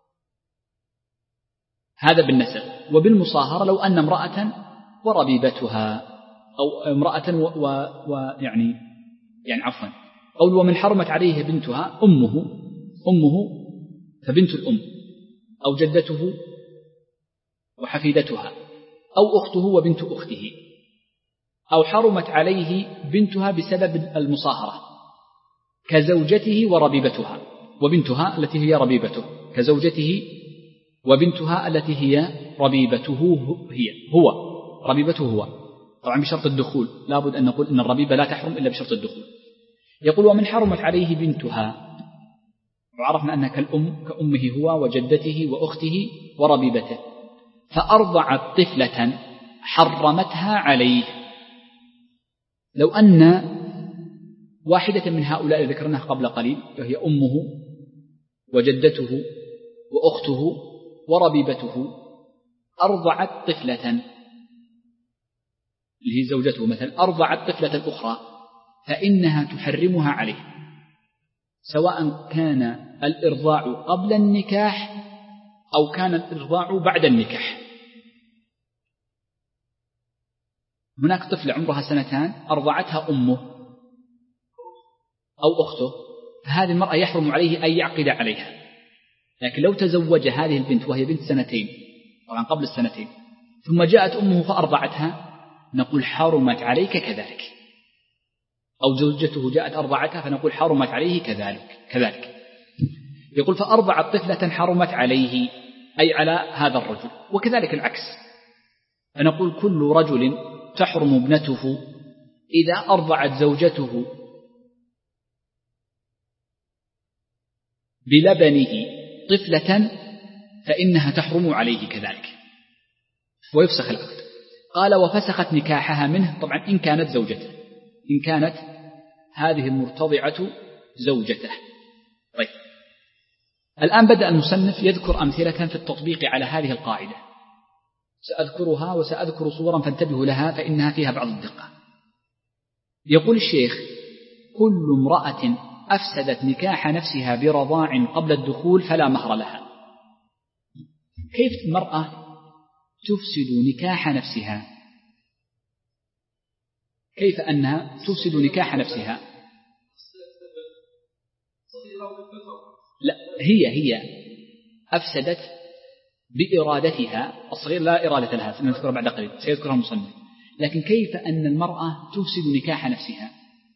هذا بالنسب. وبالمصاهرة لو أن امرأة وربيبتها، أو امرأة و... و... و... يعني يعني عفوا قول: ومن حرمت عليه بنتها أمه أمه فبنت الأم، أو جدته وحفيدتها، أو أخته وبنت أخته، أو حرمت عليه بنتها بسبب المصاهرة كزوجته وربيبتها، وبنتها التي هي ربيبته كزوجته وبنتها التي هي ربيبته هي هو ربيبته هو، طبعا بشرط الدخول، لابد أن نقول إن الربيبة لا تحرم إلا بشرط الدخول. يقول: ومن حرمت عليه بنتها، وعرفنا أنها كالأم كأمه هو وجدته وأخته وربيبته، فأرضعت طفلة حرمتها عليه. لو أن واحدة من هؤلاء ذكرناها قبل قليل وهي أمه وجدته وأخته وربيبته أرضعت طفلة اللي هي زوجته مثلا، أرضعت طفلة أخرى، فإنها تحرمها عليه، سواء كان الإرضاع قبل النكاح أو كان الإرضاع بعد النكاح. هناك طفلة عمرها سنتان أرضعتها أمه أو أخته، فهذه المرأة يحرم عليه أن يعقد عليها. لكن لو تزوج هذه البنت وهي بنت سنتين، طبعا قبل السنتين، ثم جاءت أمه فأرضعتها، نقول حرمت عليك كذلك. أو زوجته جاءت أرضعتها فنقول حرمت عليه كذلك كذلك. يقول: فأرضعت طفلة حرمت عليه، أي على هذا الرجل. وكذلك العكس، فنقول كل رجل تحرم ابنته إذا أرضعت زوجته بلبنه طفلة فإنها تحرم عليه كذلك، ويفسخ العقد. قال: وفسخت نكاحها منه، طبعا إن كانت زوجته، إن كانت هذه المرتضعة زوجته. طيب، الآن بدأ المصنف يذكر أمثلة في التطبيق على هذه القاعدة، سأذكرها وسأذكر صورا فانتبهوا لها فإنها فيها بعض الدقة. يقول الشيخ: كل امرأة أفسدت نكاح نفسها برضاع قبل الدخول فلا مهر لها. كيف المرأة تفسد نكاح نفسها؟ كيف أنها تفسد نكاح نفسها؟ لا، هي هي أفسدت بإرادتها، الصغير لا إرادة لها، سنذكرها بعد قليل، سيذكرها المصنف. لكن كيف أن المرأة تفسد نكاح نفسها؟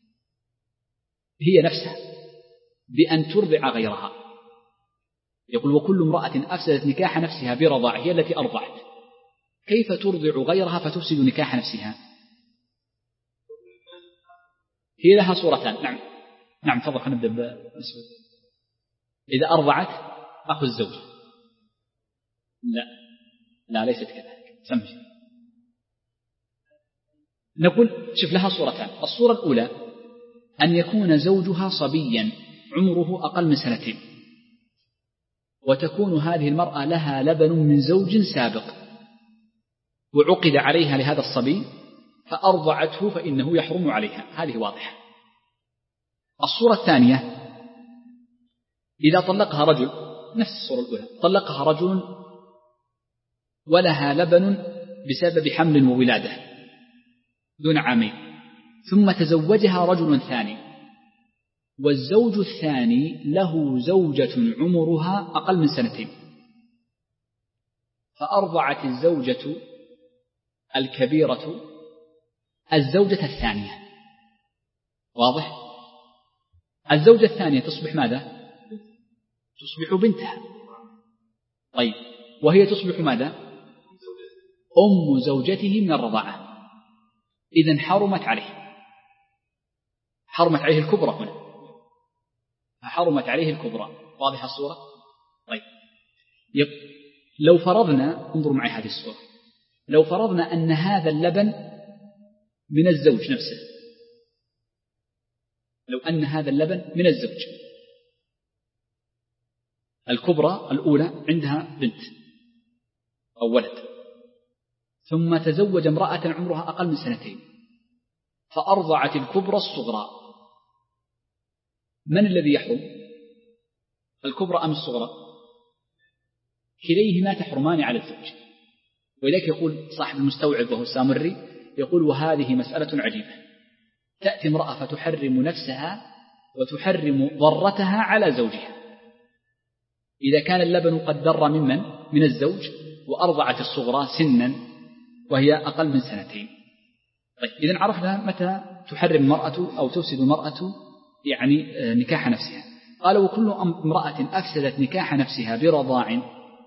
هي نفسها بأن ترضع غيرها. يقول: وكل امرأة أفسدت نكاح نفسها برضاع، هي التي أرضعت، كيف ترضع غيرها فتفسد نكاح نفسها؟ هي لها صورتان. نعم نعم تفضل، خلينا نبدأ بالنسبة. إذا أرضعت أخو الزوج، لا لا ليست كذلك، سمجي. نقول شوف لها صورتان. الصورة الأولى أن يكون زوجها صبيا عمره أقل من سنتين، وتكون هذه المرأة لها لبن من زوج سابق وعقد عليها لهذا الصبي فأرضعته، فإنه يحرم عليها، هذه واضحة. الصورة الثانية إذا طلقها رجل، نفس الصورة الأولى، طلقها رجل ولها لبن بسبب حمل وولادة دون عامين، ثم تزوجها رجل ثاني، والزوج الثاني له زوجة عمرها أقل من سنتين، فأرضعت الزوجة الكبيرة الزوجة الثانية. واضح؟ الزوجة الثانية تصبح ماذا؟ تصبح بنتها. طيب، وهي تصبح ماذا؟ أم زوجته من الرضاعة. إذن حرمت عليه، حرمت عليه الكبرى هنا، فحرمت عليه الكبرى. واضح الصورة؟ طيب، لو فرضنا، انظروا معي هذه الصورة، لو فرضنا أن هذا اللبن من الزوج نفسه، لو أن هذا اللبن من الزوج، الكبرى الأولى عندها بنت أو ولد، ثم تزوج امرأة عمرها أقل من سنتين فأرضعت الكبرى الصغرى، من الذي يحرم؟ الكبرى أم الصغرى؟ كليهما تحرمان على الزوج. ولذلك يقول صاحب المستوعب وهو السامري، يقول: وهذه مسألة عجيبة، تأتي امرأة فتحرم نفسها وتحرم ضرتها على زوجها، إذا كان اللبن قد در ممن من الزوج وأرضعت الصغرى سنا وهي أقل من سنتين. طيب، إذن عرفنا متى تحرم المرأة أو تفسد المرأة يعني نكاح نفسها. قال: وكل امرأة أفسدت نكاح نفسها برضاع،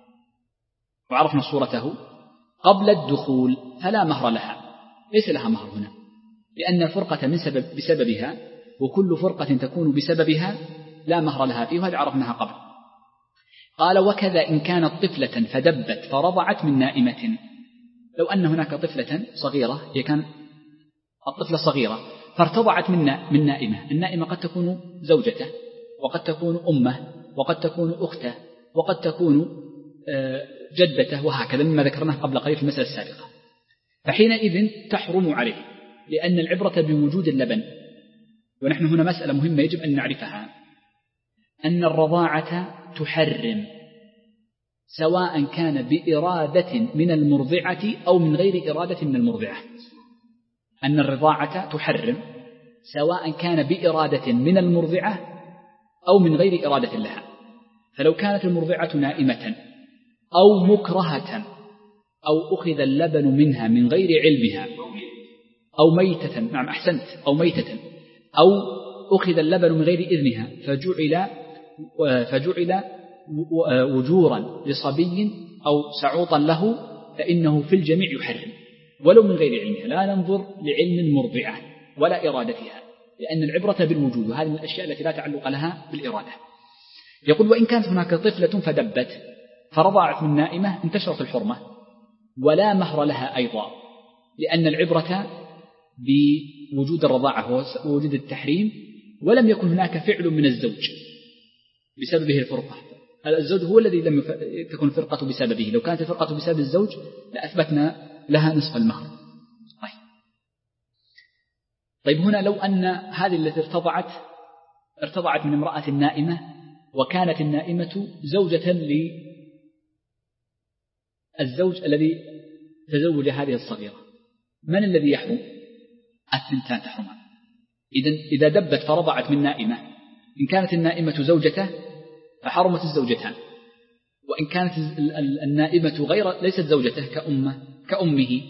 وعرفنا صورته قبل الدخول فلا مهر لها، ليس لها مهر هنا، لأن الفرقة من سبب بسببها، وكل فرقة تكون بسببها لا مهر لها فيه، وهذا عرفناها قبل. قال: وكذا إن كانت طفلة فدبت فرضعت من نائمة. لو أن هناك طفلة صغيرة، هي كان الطفلة صغيرة فارتضعت من من نائمة، النائمة قد تكون زوجته، وقد تكون أمه، وقد تكون أخته، وقد تكون جدته، وهكذا مما ذكرناه قبل قليل في المسألة السابقة. فحينئذ تحرم عليه، لأن العبرة بوجود اللبن. ونحن هنا مسألة مهمة يجب أن نعرفها، أن الرضاعة تحرم سواء كان بإرادة من المرضعة أو من غير إرادة من المرضعة. أن الرضاعة تحرم سواء كان بإرادة من المرضعة أو من غير إرادة لها. فلو كانت المرضعة نائمة أو مكرهة أو أخذ اللبن منها من غير علمها أو ميتة، نعم أحسنت، أو ميتة، أو أخذ اللبن من غير إذنها فجعل فجعل وجورا لصبي أو سعوطا له، فإنه في الجميع يحرم ولو من غير علمها. لا ننظر لعلم المرضعة ولا إرادتها، لأن العبرة بالوجود، وهذه من الأشياء التي لا تعلق لها بالإرادة. يقول: وإن كانت هناك طفلة فدبت فرضعت من نائمة انتشرت الحرمة ولا مهر لها أيضا، لأن العبرة بوجود الرضاعة ووجود التحريم، ولم يكن هناك فعل من الزوج بسببه الفرقة. الزوج هو الذي لم تكن الفرقة بسببه، لو كانت الفرقة بسبب الزوج لأثبتنا لها نصف المهر. طيب. طيب، هنا لو أن هذه التي ارتضعت ارتضعت من امرأة نائمة، وكانت النائمة زوجة للزوج الذي تزوج هذه الصغيرة، من الذي يحرم؟ الثنتان تحرمان. إذن إذا دبت فرضعت من نائمة، إن كانت النائمة زوجته فحرمت الزوجتان، وإن كانت النائمة غير ليست زوجته كأمه كأمه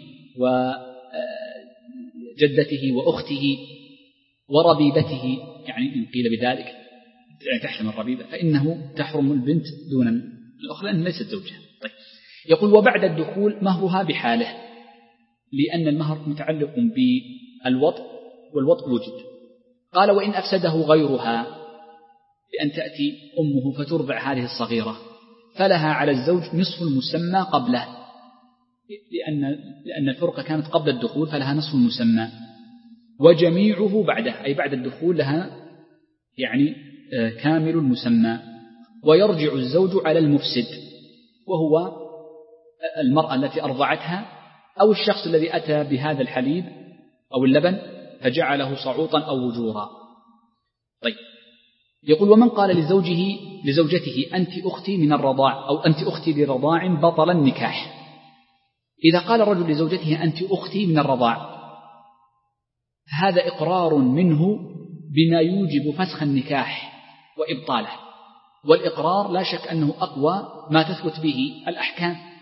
وجدته وأخته وربيبته، يعني إن قيل بذلك يعني تحرم الربيبة، فإنه تحرم البنت دون الأخرى لأنها ليست زوجها. طيب. يقول: وبعد الدخول مهرها بحاله، لأن المهر متعلق بالوطء والوطء وجد. قال: وإن أفسده غيرها، بأن تأتي أمه فترضع هذه الصغيرة، فلها على الزوج نصف المسمى قبله، لأن لأن الفرقة كانت قبل الدخول فلها نصف المسمى، وجميعه بعده، أي بعد الدخول لها يعني كامل المسمى. ويرجع الزوج على المفسد، وهو المرأة التي أرضعتها أو الشخص الذي أتى بهذا الحليب أو اللبن فجعله صعوطا أو وجورا. طيب. يقول: ومن قال لزوجه لزوجته أنت أختي من الرضاع أو أنت أختي لرضاع بطل النكاح. إذا قال الرجل لزوجته أنت أختي من الرضاع، هذا إقرار منه بما يوجب فسخ النكاح وإبطاله، والإقرار لا شك أنه أقوى ما تثبت به الأحكام،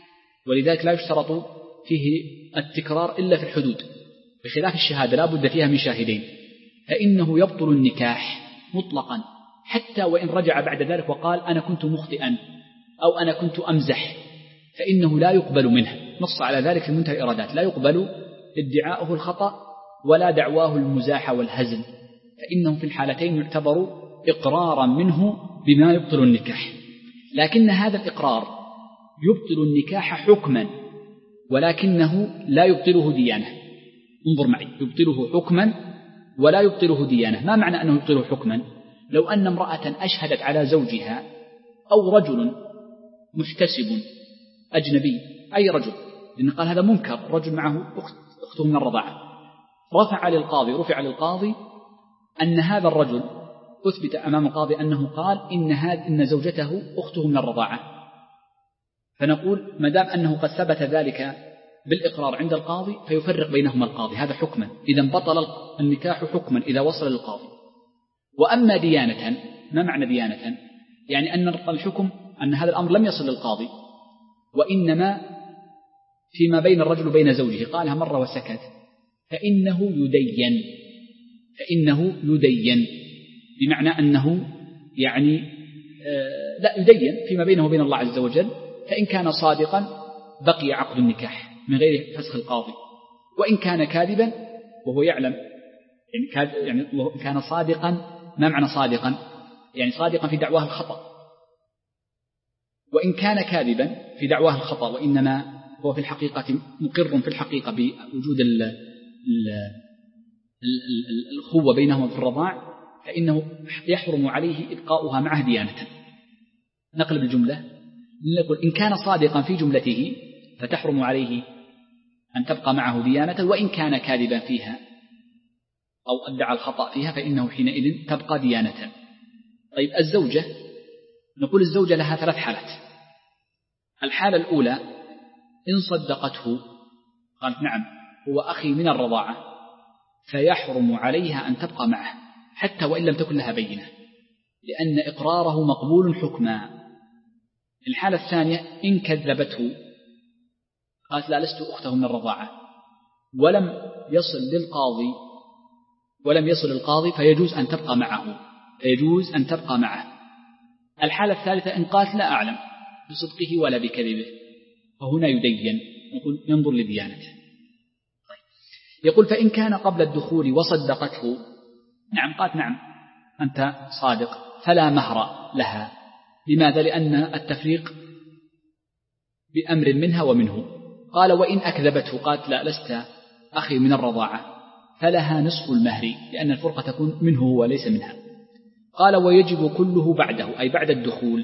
ولذلك لا يشترط فيه التكرار إلا في الحدود، بخلاف الشهادة لا بد فيها من شاهدين، فإنه يبطل النكاح مطلقا حتى وإن رجع بعد ذلك وقال أنا كنت مخطئا أو أنا كنت أمزح، فإنه لا يقبل منه. نص على ذلك في منتهى الإرادات، لا يقبل ادعاؤه الخطأ ولا دعواه المزاح والهزل، فإنه في الحالتين يعتبر إقرارا منه بما يبطل النكاح. لكن هذا الإقرار يبطل النكاح حكما ولكنه لا يبطله ديانة. انظر معي، يبطله حكما ولا يبطله ديانة. ما معنى أنه يبطله حكما؟ لو أن امرأة أشهدت على زوجها أو رجل محتسب أجنبي، أي رجل، لأن قال هذا منكر، رجل معه أخت أخته من الرضاعة، رفع للقاضي رفع للقاضي أن هذا الرجل أثبت أمام القاضي أنه قال إن هذا إن زوجته أخته من الرضاعة، فنقول ما دام أنه قد ثبت ذلك بالإقرار عند القاضي فيفرق بينهما القاضي، هذا حكما، إذا بطل النكاح حكما إذا وصل للقاضي. وأما ديانة، ما معنى ديانة؟ يعني أن الحكم أن هذا الأمر لم يصل للقاضي وإنما فيما بين الرجل وبين زوجه، قالها مرة وسكت، فإنه يدين فإنه يدين بمعنى أنه يعني آه لا يدين فيما بينه وبين الله عز وجل، فإن كان صادقا بقي عقد النكاح من غير فسخ القاضي، وإن كان كاذبا وهو يعلم يعني, يعني كان صادقا. ما معنى صادقا؟ يعني صادقا في دعواه الخطأ، وإن كان كاذبا في دعواه الخطأ وإنما هو في الحقيقة مقر في الحقيقة بوجود الأخوة بينهما في الرضاع، فإنه يحرم عليه إبقاؤها معه ديانة. نقلب الجملة، نقول إن كان صادقا في جملته فتحرم عليه أن تبقى معه ديانة، وإن كان كاذبا فيها أو أدعى الخطأ فيها فإنه حينئذ تبقى ديانة. طيب الزوجة، نقول الزوجة لها ثلاث حالات. الحالة الأولى إن صدقته قالت نعم هو أخي من الرضاعة، فيحرم عليها أن تبقى معه حتى وإن لم تكن لها بينة، لأن إقراره مقبول حكما. الحالة الثانية إن كذبته قالت لا لست أخته من الرضاعة، ولم يصل للقاضي ولم يصل القاضي فيجوز أن تبقى معه فيجوز أن تبقى معه. الحالة الثالثة إن قالت لا أعلم بصدقه ولا بكذبه، فهنا يدين، نقول ينظر لديانته. يقول فإن كان قبل الدخول وصدقته، نعم قالت نعم أنت صادق، فلا مهر لها. لماذا؟ لأن التفريق بأمر منها ومنه. قال وإن أكذبته قالت لا لست أخي من الرضاعة، فلها نصف المهر، لأن الفرقة تكون منه وليس منها. قال ويجب كله بعده، أي بعد الدخول،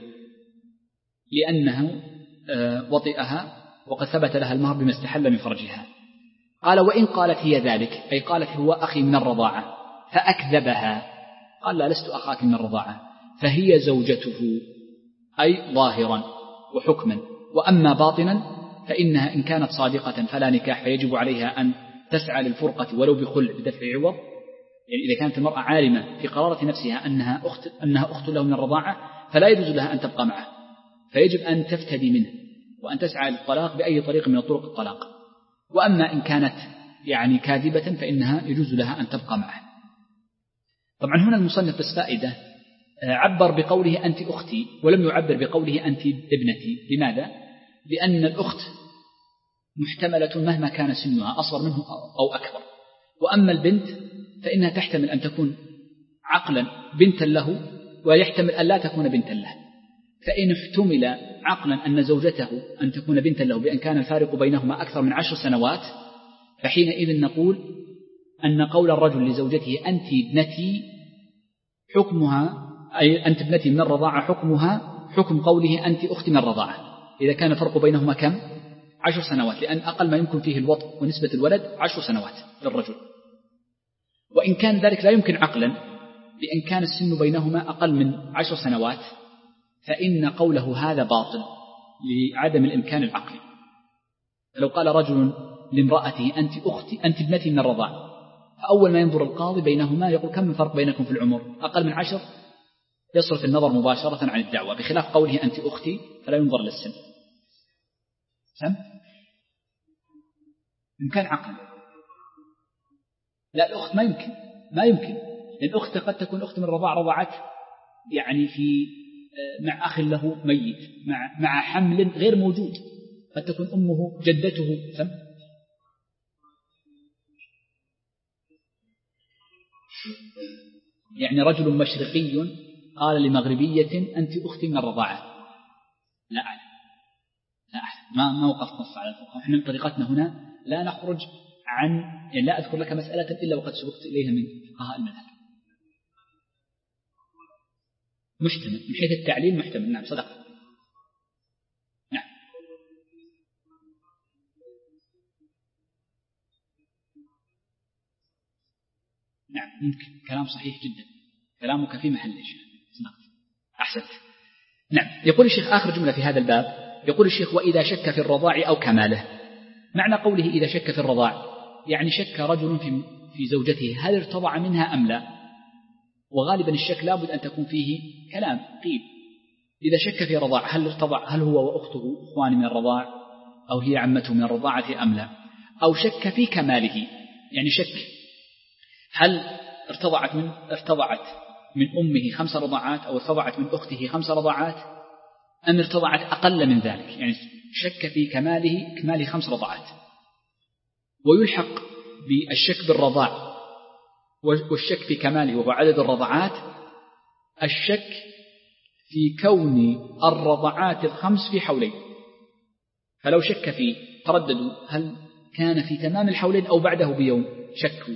لأنه وطئها وقد ثبت لها المهر بما استحل من فرجها. قال وإن قالت هي ذلك، أي قالت هو أخي من الرضاعة فأكذبها، قال لا لست أخاك من الرضاعة، فهي زوجته، أي ظاهرا وحكما. وأما باطنا فإنها إن كانت صادقة فلا نكاح، فيجب عليها أن تسعى للفرقة ولو بخلع بدفع عوض. يعني إذا كانت المرأة عالمة في قرارة نفسها أنها أخت, أنها أخت له من الرضاعة فلا يجوز لها أن تبقى معه، فيجب أن تفتدي منه وأن تسعى للطلاق بأي طريق من طرق الطلاق. وأما إن كانت يعني كاذبة فإنها يجوز لها أن تبقى معه. طبعا هنا المصنف بس فائدة، عبر بقوله أنت أختي ولم يعبر بقوله أنت ابنتي. لماذا؟ لأن الأخت محتملة مهما كان سنها أصغر منه أو أكبر، وأما البنت فإنها تحتمل أن تكون عقلا بنتا له ويحتمل أن لا تكون بنتا له. فإن احتمل عقلا أن زوجته أن تكون بنتا له بأن كان الفارق بينهما أكثر من عشر سنوات، فحينئذ نقول أن قول الرجل لزوجته أنت ابنتي حكمها، أي أنت ابنتي من الرضاعة، حكمها حكم قوله أنت أختي من الرضاعة، إذا كان الفرق بينهما كم؟ عشر سنوات، لأن أقل ما يمكن فيه الوطء ونسبة الولد عشر سنوات للرجل. وإن كان ذلك لا يمكن عقلا بأن كان السن بينهما أقل من عشر سنوات، فإن قوله هذا باطل لعدم الإمكان العقلي. لو قال رجل لامرأته أنت أختي أنت ابنتي من الرضاعة، فأول ما ينظر القاضي بينهما يقول كم الفرق بينكم في العمر؟ أقل من عشر، يصرف النظر مباشرة عن الدعوة، بخلاف قوله أنت أختي فلا ينظر للسن. سم إمكان عقل. لا الأخت ما يمكن ما يمكن لأن الأخت قد تكون أخت من الرضاع رضعت يعني في مع أخ له ميت مع مع حمل غير موجود، قد تكون أمه جدته سم. يعني رجل مشرقي قال لمغربية أنت أختي من الرضاعة، لا أعلم لا أعلم ما ما وقف نص على الفقهاء. احنا من طريقتنا هنا لا نخرج عن يعني لا أذكر لك مسألة إلا وقد سبقت إليها من فقهاء المذهب. محتمل من حيث التعليل محتمل. نعم صدق. نعم نعم ممكن كلام صحيح جدا، كلامك في محل الشيخ. أحسنت. نعم يقول الشيخ آخر جملة في هذا الباب، يقول الشيخ وإذا شك في الرضاع أو كماله. معنى قوله إذا شك في الرضاع يعني شك رجل في في زوجته هل ارتضع منها أم لا، وغالبا الشك لابد أن تكون فيه كلام قيل. إذا شك في رضاع هل ارتضع هل هو وأخته إخوان من الرضاع أو هي عمته من الرضاعة أم لا، أو شك في كماله يعني شك هل ارتضعت من ارتضعت من أمه خمس رضاعات أو ارتضعت من أخته خمس رضاعات أم ارتضعت أقل من ذلك، يعني شك في كماله كمال خمس رضاعات. ويلحق بالشك بالرضاع والشك في كماله وهو عدد الرضاعات الشك في كون الرضاعات الخمس في حولين. فلو شك في ترددوا هل كان في تمام الحولين أو بعده بيوم شكوا،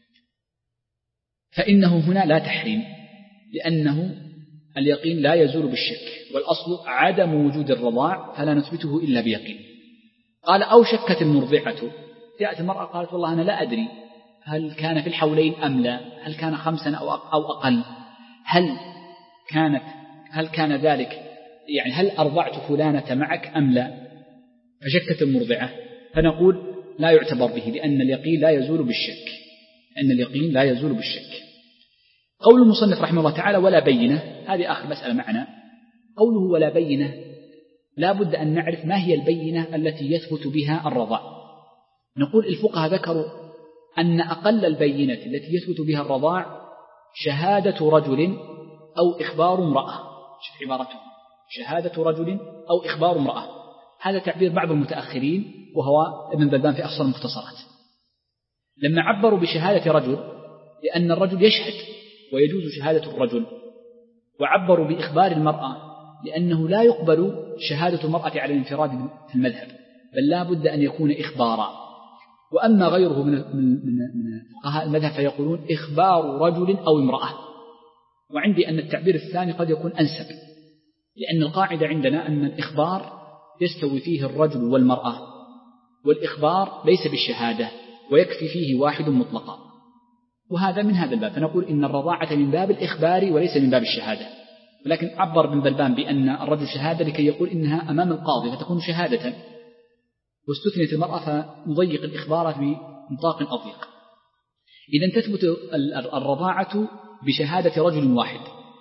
فإنه هنا لا تحريم لأنه اليقين لا يزول بالشك، والأصل عدم وجود الرضاع فلا نثبته إلا بيقين. قال أو شكت المرضعة، جاءت المرأة قالت والله أنا لا أدري هل كان في الحولين أم لا، هل كان خمسا أو أقل، هل كانت هل كان ذلك يعني هل أرضعت فلانة معك أم لا، فشكت المرضعة، فنقول لا يعتبر به لأن اليقين لا يزول بالشك لأن اليقين لا يزول بالشك. قول المصنف رحمه الله تعالى ولا بينة، هذه آخر مسألة معنا. قوله ولا بينة لا بد أن نعرف ما هي البينة التي يثبت بها الرضاع. نقول الفقهاء ذكروا أن أقل البينة التي يثبت بها الرضاع شهادة رجل أو إخبار امرأة. شوف عبارته شهادة رجل أو إخبار امرأة، هذا تعبير بعض المتأخرين وهو ابن بلبان في أفصل المختصرات، لما عبروا بشهادة رجل لأن الرجل يشهد ويجوز شهادة الرجل، وعبروا بإخبار المرأة لأنه لا يقبل شهادة المرأة على الانفراد في المذهب بل لا بد أن يكون إخبارا. وأما غيره من من فقهاء المذهب فيقولون إخبار رجل أو امرأة، وعندي أن التعبير الثاني قد يكون أنسب، لأن القاعدة عندنا أن الإخبار يستوي فيه الرجل والمرأة، والإخبار ليس بالشهادة ويكفي فيه واحد مطلقا، وهذا من هذا الباب. فنقول إن الرضاعة من باب الإخبار وليس من باب الشهادة، ولكن عبر ابن بلبان بأن الرجل شهادة لكي يقول إنها أمام القاضي فتكون شهادة، واستثنت المرأة فنضيق الإخبار في نطاق أضيق. إذن تثبت الرضاعة بشهادة رجل واحد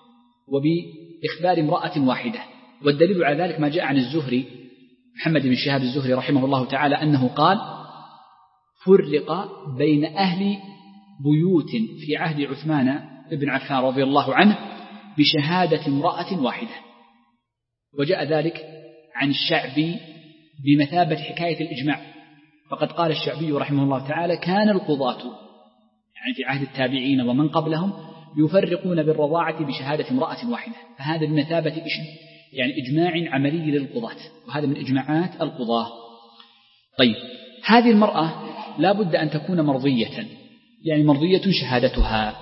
وبإخبار امرأة واحدة، والدليل على ذلك ما جاء عن الزهري محمد بن شهاب الزهري رحمه الله تعالى أنه قال فرق بين أهل بيوت في عهد عثمان بن عفان رضي الله عنه بشهادة امرأة واحدة، وجاء ذلك عن الشعبي بمثابة حكاية الإجماع، فقد قال الشعبي رحمه الله تعالى كان القضاة يعني في عهد التابعين ومن قبلهم يفرقون بالرضاعة بشهادة امرأة واحدة، فهذا بمثابة يعني إجماع عملي للقضاة، وهذا من إجماعات القضاة. طيب هذه المرأة لا بد أن تكون مرضية، يعني مرضية شهادتها،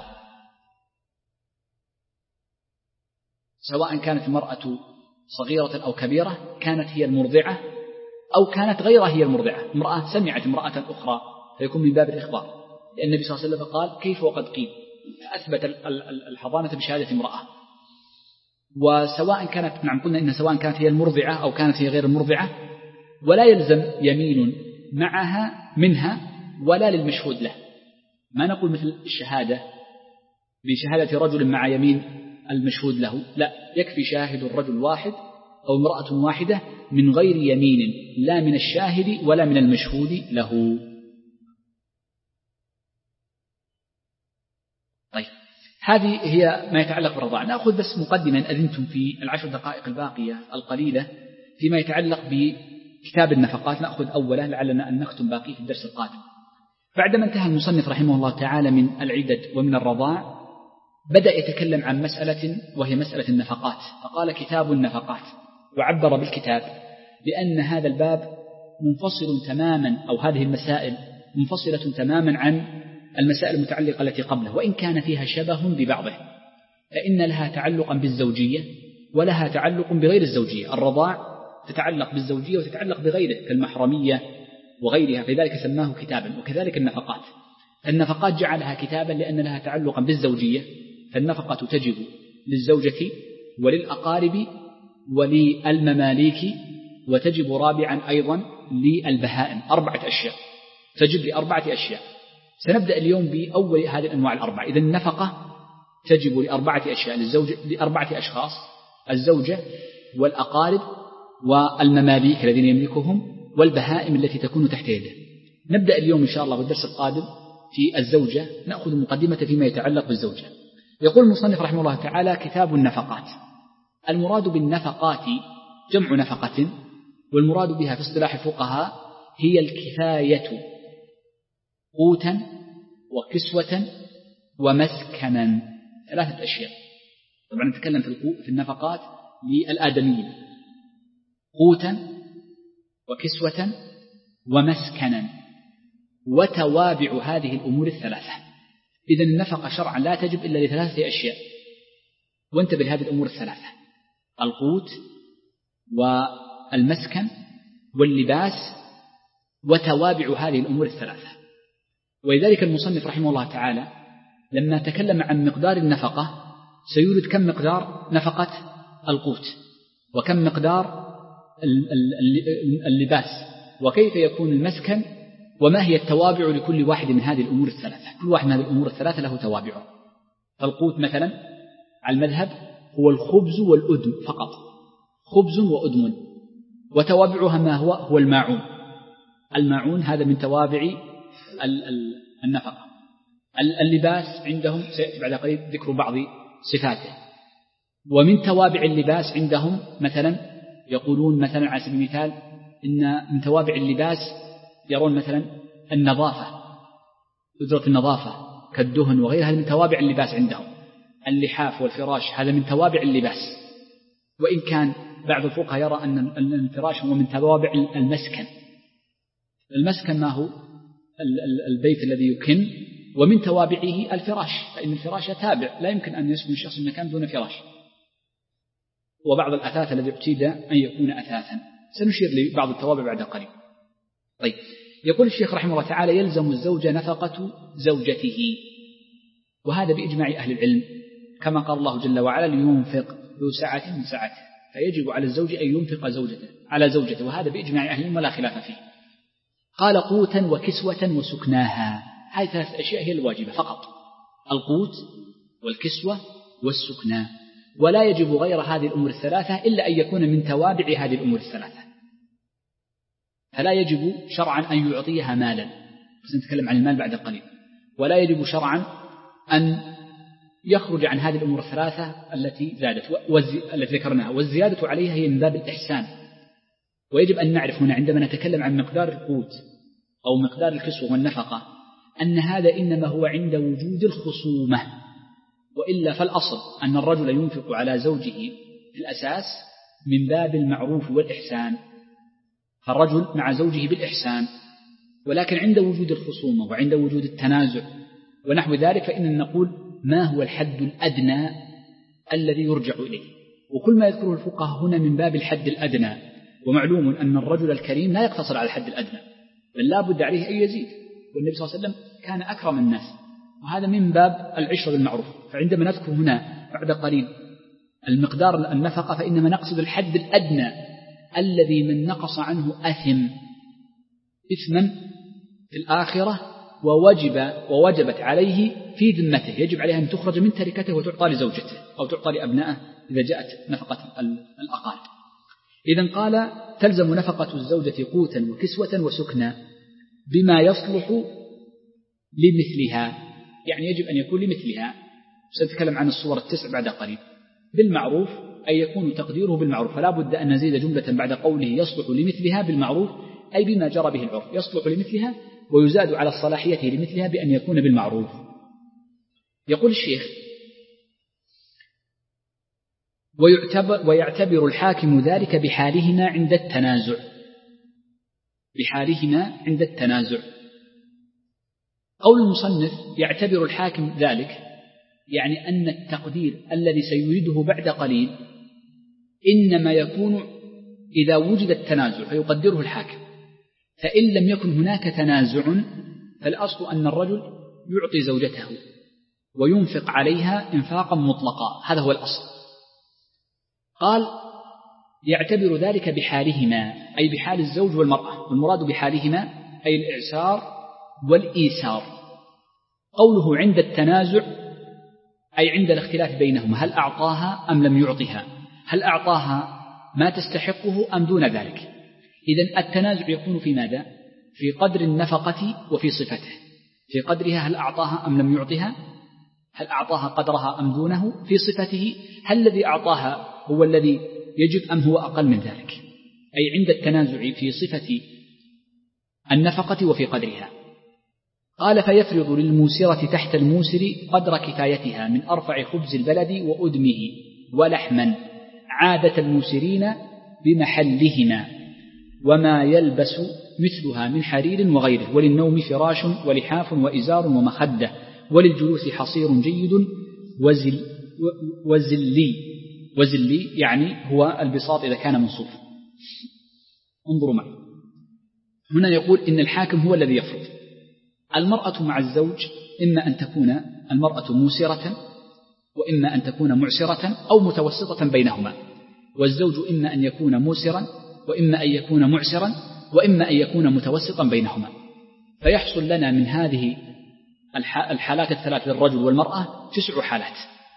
سواء كانت المرأة صغيرة أو كبيرة، كانت هي المرضعة أو كانت غيرها هي المرضعة. امرأة سمعت امرأة أخرى فيكون من باب الإخبار، لأن النبي صلى الله عليه وسلم قال كيف وقد قيل، أثبت الحضانة بشهادة امرأة. وسواء كانت نعم قلنا إن سواء كانت هي المرضعة أو كانت هي غير المرضعة، ولا يلزم يمين معها منها ولا للمشهود له، ما نقول مثل الشهادة بشهادة رجل مع يمين المشهود له، لا، يكفي شاهد الرجل واحد أو امرأة واحدة من غير يمين لا من الشاهد ولا من المشهود له. طيب هذه هي ما يتعلق بالرضاعة. نأخذ بس مقدما أذنتم في العشر دقائق الباقية القليلة فيما يتعلق بكتاب النفقات. نأخذ أولا لعلنا أن نختم باقي في الدرس القادم. بعدما انتهى المصنف رحمه الله تعالى من العدد ومن الرضاع بدأ يتكلم عن مسألة وهي مسألة النفقات، فقال كتاب النفقات، وعبر بالكتاب لأن هذا الباب منفصل تماما أو هذه المسائل منفصلة تماما عن المسائل المتعلقة التي قبله، وإن كان فيها شبه ببعضه، فإن لها تعلقا بالزوجية ولها تعلق بغير الزوجية. الرضاع تتعلق بالزوجية وتتعلق بغيره كالمحرمية وغيرها، فلذلك سماه كتابا. وكذلك النفقات، النفقات جعلها كتابا لأن لها تعلقا بالزوجية، فالنفقة تجب للزوجة وللأقارب وللمماليك، وتجب رابعا أيضا للبهائم. أربعة أشياء تجب لأربعة أشياء. سنبدأ اليوم بأول هذه الأنواع الأربعة. إذن النفقة تجب لأربعة أشياء للزوجة لأربعة أشخاص: الزوجة والأقارب والمماليك الذين يملكهم والبهائم التي تكون تحت يده. نبدأ اليوم إن شاء الله بالدرس القادم في الزوجة، نأخذ مقدمة فيما يتعلق بالزوجة. يقول المصنف رحمه الله تعالى: كتاب النفقات. المراد بالنفقات جمع نفقة، والمراد بها في اصطلاح الفقهاء هي الكفاية قوتا وكسوة ومسكنا، ثلاثة أشياء. طبعا نتكلم في النفقات للآدميين: قوتا وكسوة ومسكنا وتوابع هذه الأمور الثلاثة. إذن النفقة شرعا لا تجب إلا لثلاثة أشياء، وانتبه لهذه الأمور الثلاثة: القوت والمسكن واللباس وتوابع هذه الأمور الثلاثة. ولذلك المصنف رحمه الله تعالى لما تكلم عن مقدار النفقة سيورد كم مقدار نفقة القوت، وكم مقدار اللباس، وكيف يكون المسكن، وما هي التوابع لكل واحد من هذه الأمور الثلاثة. كل واحد من هذه الأمور الثلاثة له توابع. فالقوت مثلا على المذهب هو الخبز والأدم فقط، خبز وأدم، وتوابعها ما هو هو الماعون. الماعون هذا من توابع النفقة. اللباس عندهم سيأتي بعد قليل ذكر بعض صفاته. ومن توابع اللباس عندهم مثلا يقولون مثلا على سبيل المثال إن من توابع اللباس يرون مثلا النظافة، أجرة النظافة كالدهن وغيرها، هذا من توابع اللباس عندهم. اللحاف والفراش هذا من توابع اللباس، وإن كان بعض الفقهاء يرى أن الفراش هو من توابع المسكن. المسكن ما هو البيت الذي يكن، ومن توابعه الفراش، فإن الفراش تابع، لا يمكن أن يسكن الشخص المكان دون فراش. وبعض الأثاث الذي ابتدى أن يكون أثاثا، سنشير لبعض التوابع بعد قليل. طيب، يقول الشيخ رحمه الله تعالى: يلزم الزوج نفقة زوجته، وهذا بإجماع أهل العلم، كما قال الله جل وعلا: لينفق ذو سعة من سعته، فيجب على الزوج أن ينفق زوجته على زوجته، وهذا بإجماع أهل العلم ولا خلاف فيه. قال: قوتا وكسوة وسكناها. هذه ثلاث أشياء هي الواجبة فقط: القوت والكسوة والسكنى، ولا يجب غير هذه الأمور الثلاثة إلا أن يكون من توابع هذه الأمور الثلاثة. فلا يجب شرعا أن يعطيها مالا، سنتكلم عن المال بعد قليل. ولا يجب شرعا أن يخرج عن هذه الأمور الثلاثة التي زادت التي ذكرناها، والزيادة عليها هي من باب الإحسان. ويجب أن نعرف هنا عندما نتكلم عن مقدار القوت أو مقدار الكسوة والنفقة أن هذا إنما هو عند وجود الخصومة، وإلا فالأصل أن الرجل ينفق على زوجه في الأساس من باب المعروف والإحسان، فالرجل مع زوجه بالإحسان. ولكن عند وجود الخصومة وعند وجود التنازع ونحو ذلك فإننا نقول ما هو الحد الأدنى الذي يرجع إليه. وكل ما يذكره الفقهاء هنا من باب الحد الأدنى، ومعلوم أن الرجل الكريم لا يقتصر على الحد الأدنى، بل لا بد عليه أن يزيد. والنبي صلى الله عليه وسلم كان أكرم الناس، وهذا من باب العشرة بالمعروف. فعندما نذكر هنا بعد قليل المقدار النفقة فإنما نقصد الحد الأدنى الذي من نقص عنه أثم إثما في الآخرة، ووجب ووجبت عليه في ذمته، يجب عليها أن تخرج من تركته وتعطى لزوجته أو تعطى لأبنائه إذا جاءت نفقة الأقارب. إذن قال تلزم نفقة الزوجة قوتا وكسوة وسكنا بما يصلح لمثلها، يعني يجب أن يكون لمثلها. سنتكلم عن الصور التسع بعد قليل. بالمعروف أي يكون تقديره بالمعروف، فلا بد أن نزيد جملة بعد قوله يصلح لمثلها بالمعروف، أي بما جرى به العرف، يصلح لمثلها ويزاد على صلاحيته لمثلها بأن يكون بالمعروف. يقول الشيخ ويعتبر, ويعتبر الحاكم ذلك بحالهما عند التنازع، بحالهما عند التنازع. قول المصنف يعتبر الحاكم ذلك، يعني أن التقدير الذي سيريده بعد قليل إنما يكون إذا وجد التنازع فيقدره الحاكم، فإن لم يكن هناك تنازع فالأصل أن الرجل يعطي زوجته وينفق عليها إنفاقا مطلقا، هذا هو الأصل. قال يعتبر ذلك بحالهما، أي بحال الزوج والمرأة، والمراد بحالهما أي الإعسار والإيسار. قوله عند التنازع أي عند الاختلاف بينهما، هل أعطاها أم لم يعطها، هل أعطاها ما تستحقه أم دون ذلك. إذن التنازع يكون في ماذا؟ في قدر النفقة وفي صفته، في قدرها هل أعطاها أم لم يعطها، هل أعطاها قدرها أم دونه، في صفته هل الذي أعطاها هو الذي يجب أم هو أقل من ذلك، أي عند التنازع في صفة النفقة وفي قدرها. قال فيفرض للموسرة تحت الموسر قدر كفايتها من أرفع خبز البلد وأدمه ولحما عادة الموسرين بمحلهما، وما يلبس مثلها من حرير وغيره، وللنوم فراش ولحاف وإزار ومخدة، وللجلوس حصير جيد وزل وزلي وزلي يعني هو البساط إذا كان منصوف. انظروا معي، هنا يقول إن الحاكم هو الذي يفرض. المرأة مع الزوج إما أن تكون المرأة موسرة وإما أن تكون معسرة أو متوسطة بينهما، والزوج إما أن يكون موسرا وإما أن يكون معسرا وإما أن يكون متوسطا بينهما. فيحصل لنا من هذه الحالات الثلاث للرجل والمرأة تسع حالات،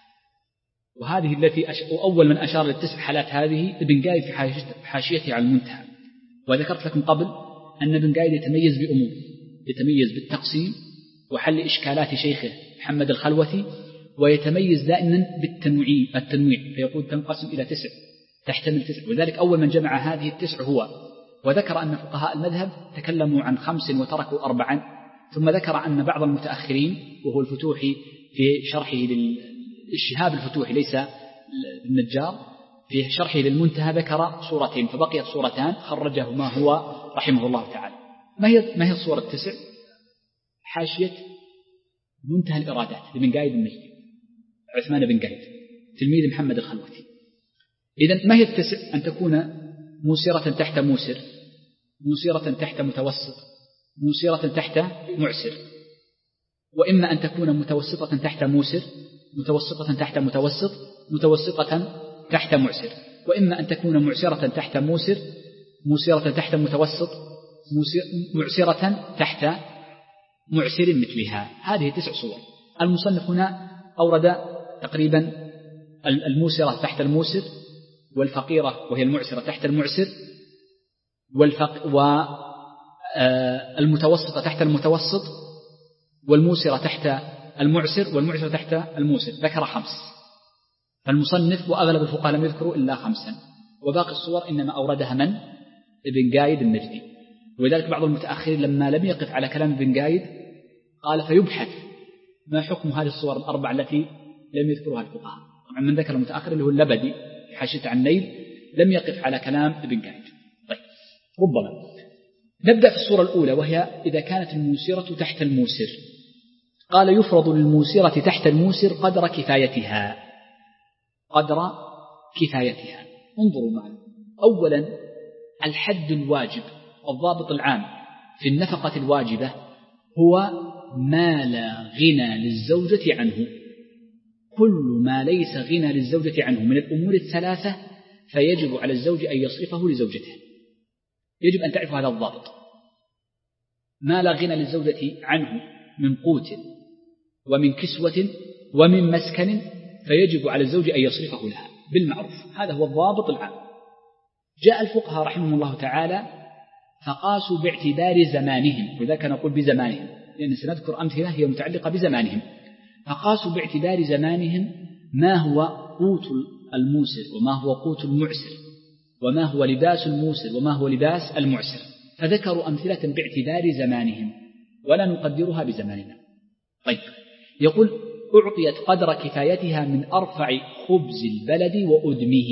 وهذه التي أش... أول من أشار للتسع حالات هذه ابن قايد في حاشيته على المنتهى. وذكرت لكم قبل أن ابن قايد يتميز بأمور، يتميز بالتقسيم وحل إشكالات شيخه محمد الخلوتي، ويتميز دائما بالتنويع التنويع فيقول تنقسم إلى تسع تحتمل تسع، وذلك أول من جمع هذه التسع هو. وذكر أن فقهاء المذهب تكلموا عن خمس وتركوا أربعا، ثم ذكر أن بعض المتأخرين وهو الفتوحي في شرحه للشهاب الفتوحي ليس النجار في شرحه للمنتهى ذكر صورتين فبقيت صورتان خرجهما هو رحمه الله تعالى. ما هي ما هي الصورة التسع؟ حاشية منتهى الإرادات لابن قايد النجدي عثمان بن قايد تلميذ محمد الخلوتي. إذن ما هي التسع؟ أن تكون موسرة تحت موسر، موسرة تحت متوسط، موسرة تحت معسر، وإما أن تكون متوسطة تحت موسر، متوسطة تحت متوسط، متوسطة تحت معسر، وإما أن تكون معسرة تحت موسر، موسرة تحت متوسط، معسرة تحت معسر مثلها. هذه تسع صور. المصنف هنا أورد تقريبا الموسرة تحت الموسر، والفقيرة وهي المعسرة تحت المعسر، والفق والمتوسطة تحت المتوسط، والموسرة تحت المعسر، والمعسرة تحت الموسر. ذكر خمس، فالمصنف وأغلب الفقهاء لم يذكروا إلا خمسا، وباقي الصور إنما أوردها من؟ ابن قايد النجدي. ولذلك بعض المتأخرين لما لم يقف على كلام ابن قايد قال فيبحث ما حكم هذه الصور الأربع التي لم يذكرها الفقهاء. طبعا من ذكر المتأخر اللي هو اللبدي في حاشية عن النيل لم يقف على كلام ابن قايد. طيب ربما نبدأ في الصورة الأولى، وهي إذا كانت الموسرة تحت الموسر. قال يفرض للموسرة تحت الموسر قدر كفايتها، قدر كفايتها. انظروا معنا، أولا الحد الواجب الضابط العام في النفقة الواجبة هو ما لا غنى للزوجة عنه. كل ما ليس غنى للزوجة عنه من الأمور الثلاثة فيجب على الزوج أن يصرفه لزوجته. يجب أن تعرف هذا الضابط. ما لا غنى للزوجة عنه من قوت ومن كسوة ومن مسكن فيجب على الزوج أن يصرفه لها بالمعروف. هذا هو الضابط العام. جاء الفقهاء رحمهم الله تعالى فقاسوا باعتبار زمانهم، وذلك نقول بزمانهم لأن سنذكر أمثلة هي متعلقة بزمانهم. فقاسوا باعتبار زمانهم ما هو قوت الموسر وما هو قوت المعسر، وما هو لباس الموسر وما هو لباس المعسر، فذكروا أمثلة باعتبار زمانهم ولا نقدرها بزماننا. طيب، يقول أعطيت قدر كفايتها من أرفع خبز البلد وأدمه.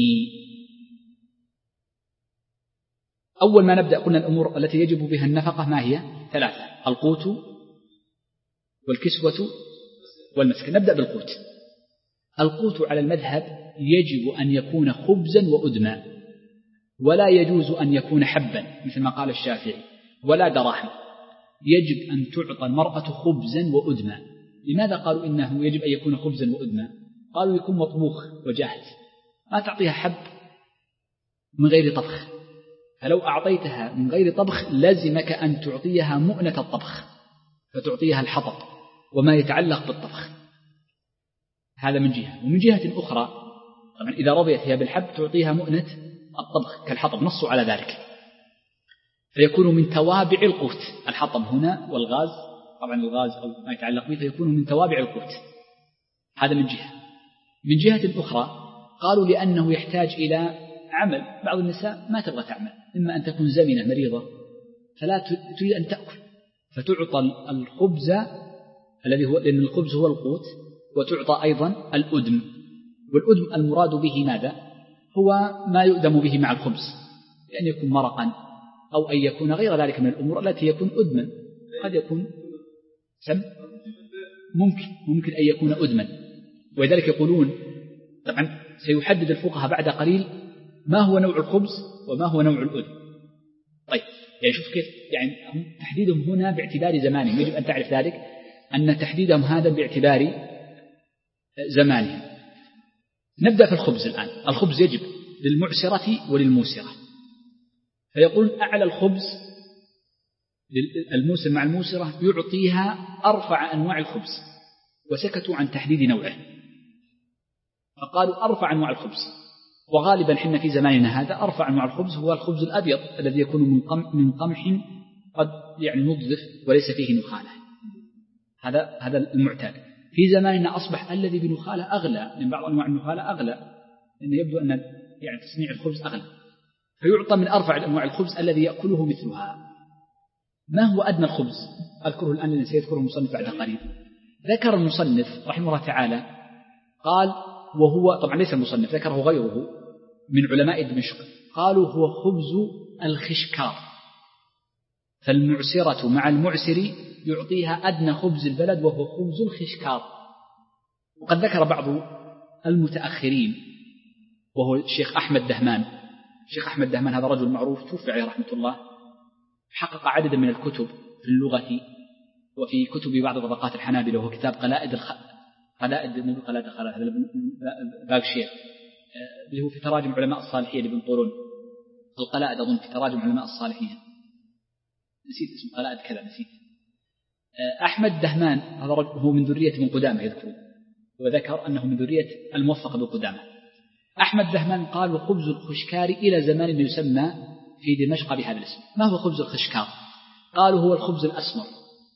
أول ما نبدأ قلنا الأمور التي يجب بها النفقة ما هي؟ ثلاثة: القوت والكسوة والمسكن. نبدأ بالقوت. القوت على المذهب يجب أن يكون خبزا وأدما، ولا يجوز أن يكون حبا مثل ما قال الشافعي ولا دراهم. يجب أن تعطى المرأة خبزا وأدما. لماذا قالوا إنه يجب أن يكون خبزا وأدما؟ قالوا يكون مطبوخ وجاهز، ما تعطيها حب من غير طبخ، فلو أعطيتها من غير طبخ لزمك أن تعطيها مؤنة الطبخ، فتعطيها الحطب وما يتعلق بالطبخ. هذا من جهة. ومن جهة أخرى طبعا إذا رضيت هي بالحب تعطيها مؤنة الطبخ كالحطب، نصوا على ذلك، فيكون من توابع القوت. الحطب هنا والغاز، طبعا الغاز أو ما يتعلق به فيكون من توابع القوت. هذا من جهة. من جهة أخرى قالوا لأنه يحتاج إلى عمل. بعض النساء ما تبغى تعمل، إما أن تكون زمنة مريضة فلا تريد أن تأكل، فتعطى الخبز الذي هو، لأن الخبز هو القوت، وتعطى أيضا الأدم. والأدم المراد به ماذا؟ هو ما يؤدم به مع الخبز، لأن يكون مرقا أو أن يكون غير ذلك من الأمور التي يكون أدما. قد يكون سم ممكن ممكن أن يكون أدما. ولذلك يقولون طبعا سيحدد الفقهاء بعد قليل ما هو نوع الخبز وما هو نوع الأدم. طيب، يعني شوف كيف يعني تحديدهم هنا باعتبار زمانهم. يجب أن تعرف ذلك أن تحديدهم هذا باعتبار زمانهم. نبدأ في الخبز الآن. الخبز يجب للمعسرة وللموسرة. فيقول أعلى الخبز الموسر مع الموسرة يعطيها أرفع أنواع الخبز، وسكتوا عن تحديد نوعه فقالوا أرفع أنواع الخبز. وغالبا حنا في زماننا هذا أرفع أنواع الخبز هو الخبز الأبيض الذي يكون من قمح قد يعني نضف وليس فيه نخالة. هذا هذا المعتاد. في زماننا أصبح الذي بنخالة أغلى، لأن بعض أنواع النخالة أغلى، لأنه يبدو أن يعني تصنيع الخبز أغلى، فيعطى من أرفع أنواع الخبز الذي يأكله مثلها. ما هو أدنى الخبز؟ أذكره الآن لأن سيذكره المصنف بعد قليل. ذكر المصنف رحمه الله تعالى قال، وهو طبعا ليس المصنف، ذكره غيره من علماء دمشق، قالوا هو خبز الخشكار. فالمعسرة مع المعسر يعطيها أدنى خبز البلد وهو خبز الخشكار. وقد ذكر بعض المتأخرين وهو الشيخ أحمد دهمان. الشيخ أحمد دهمان هذا رجل معروف توفي عليه رحمة الله، حقق عددا من الكتب في اللغة وفي كتب بعض طبقات الحنابلة، وهو كتاب قلائد الخ... قلائد من قلائد الخلائد هذا باغشير اللي هو في تراجم علماء الصالحين لابن طولون. القلائد أظن في تراجم علماء الصالحين، نسيت اسم قلائد كذا نسيت. أحمد دهمان هذا رجل هو من ذرية ابن قدامة يذكرون، وذكر أنه من ذرية الموفق ابن قدامة. أحمد دهمان قال خبز الخشكار إلى زمان يسمى في دمشق بهذا الاسم. ما هو خبز الخشكار؟ قالوا هو الخبز الأسمر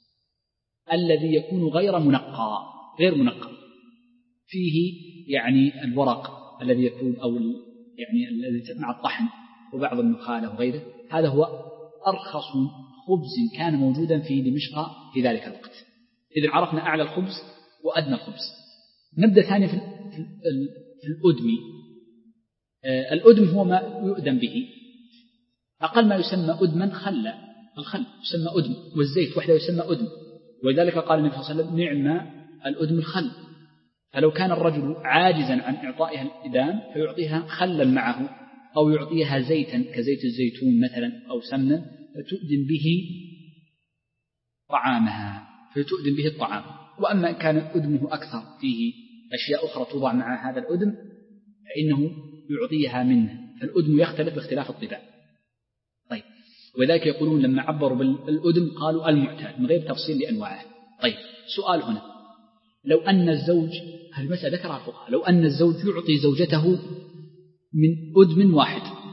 الذي يكون غير منقى غير منقى فيه يعني الورق الذي يكون أو يعني الذي مع الطحن وبعض النخالة وغيره. هذا هو أرخص خبز كان موجودا في دمشق في ذلك الوقت. إذن عرفنا أعلى الخبز وأدنى الخبز. نبدأ ثانيا في الأدم. الأدم هو ما يؤدم به. أقل ما يسمى أدما خل، الخل يسمى أدم، والزيت وحده يسمى أدم. ولذلك قال النبي صلى الله عليه وسلم نعم الأدم الخل. فلو كان الرجل عاجزا عن إعطائها الإدام فيعطيها خلا معه، أو يعطيها زيتا كزيت الزيتون مثلا أو سمنا فتؤدم به طعامها فتؤدم به الطعام. وأما كان أدمه أكثر فيه أشياء أخرى توضع مع هذا الأدم فإنه يعطيها منه. فالأدم يختلف باختلاف الطباع. طيب، وذلك يقولون لما عبروا بالأدم قالوا المعتاد من غير تفصيل لأنواعه. طيب، سؤال هنا، لو أن الزوج، هذه مسألة ذكرها الفقهاء، لو أن الزوج يعطي زوجته من أدم واحد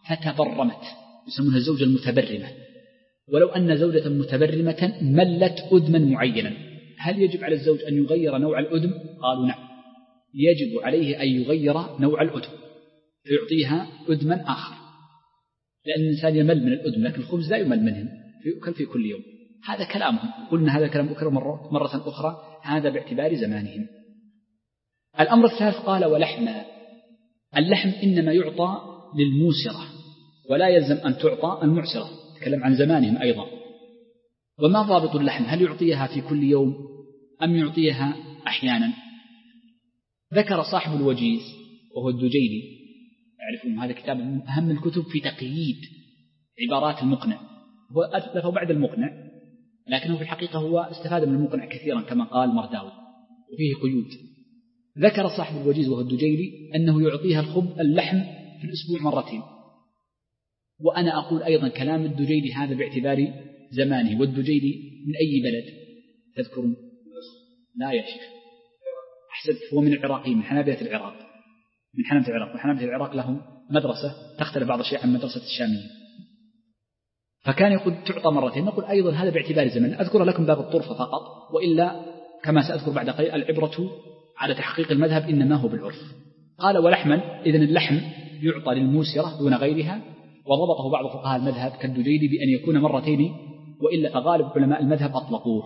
فتبرمت، يسمونها الزوجة المتبرمة. ولو أن زوجة متبرمة ملت أدما معينا، هل يجب على الزوج أن يغير نوع الأدم؟ قالوا نعم، يجب عليه أن يغير نوع الأدم فيعطيها أدما آخر، لأن الإنسان يمل من الأدم، لكن الخبز لا يمل منهم، يؤكل في كل يوم. هذا كلامهم، قلنا هذا كلام أكرر مرة, مرة أخرى، هذا باعتبار زمانهم. الأمر الثالث قال ولحما، اللحم إنما يعطى للموسرة ولا يلزم أن تعطى المعسرة، تكلم عن زمانهم أيضا. وما ضابط اللحم؟ هل يعطيها في كل يوم أم يعطيها أحيانا؟ ذكر صاحب الوجيز وهو الدجيلي، يعرفون هذا كتاب من أهم الكتب في تقييد عبارات المقنع، هو ألفه بعد المقنع لكنه في الحقيقة هو استفاد من المقنع كثيرا كما قال مرداوي، وفيه قيود. ذكر صاحب الوجيز وهو الدجيلي أنه يعطيها الخب اللحم في الأسبوع مرتين. وأنا أقول أيضا كلام الدجيلي هذا باعتبار زمانه، والدجيلي من أي بلد تذكرون؟ لا يا شيخ، أحسب هو من العراقيين، من حنابلة العراق، من حنابلة العراق، وحنابلة العراق لهم مدرسة تختلف بعض الشيء عن مدرسة الشامية، فكان يقول تعطى مرتين. نقول أيضا هذا باعتبار زمن. أذكر لكم باب الطرفة فقط، وإلا كما سأذكر بعد قليل العبرة على تحقيق المذهب إنما هو بالعرف. قال ولحما، إذن اللحم يعطى للموسرة دون غيرها، وضبطه بعض فقهاء المذهب كالدجيلي بأن يكون مرتين، وإلا فغالب علماء المذهب أطلقوه.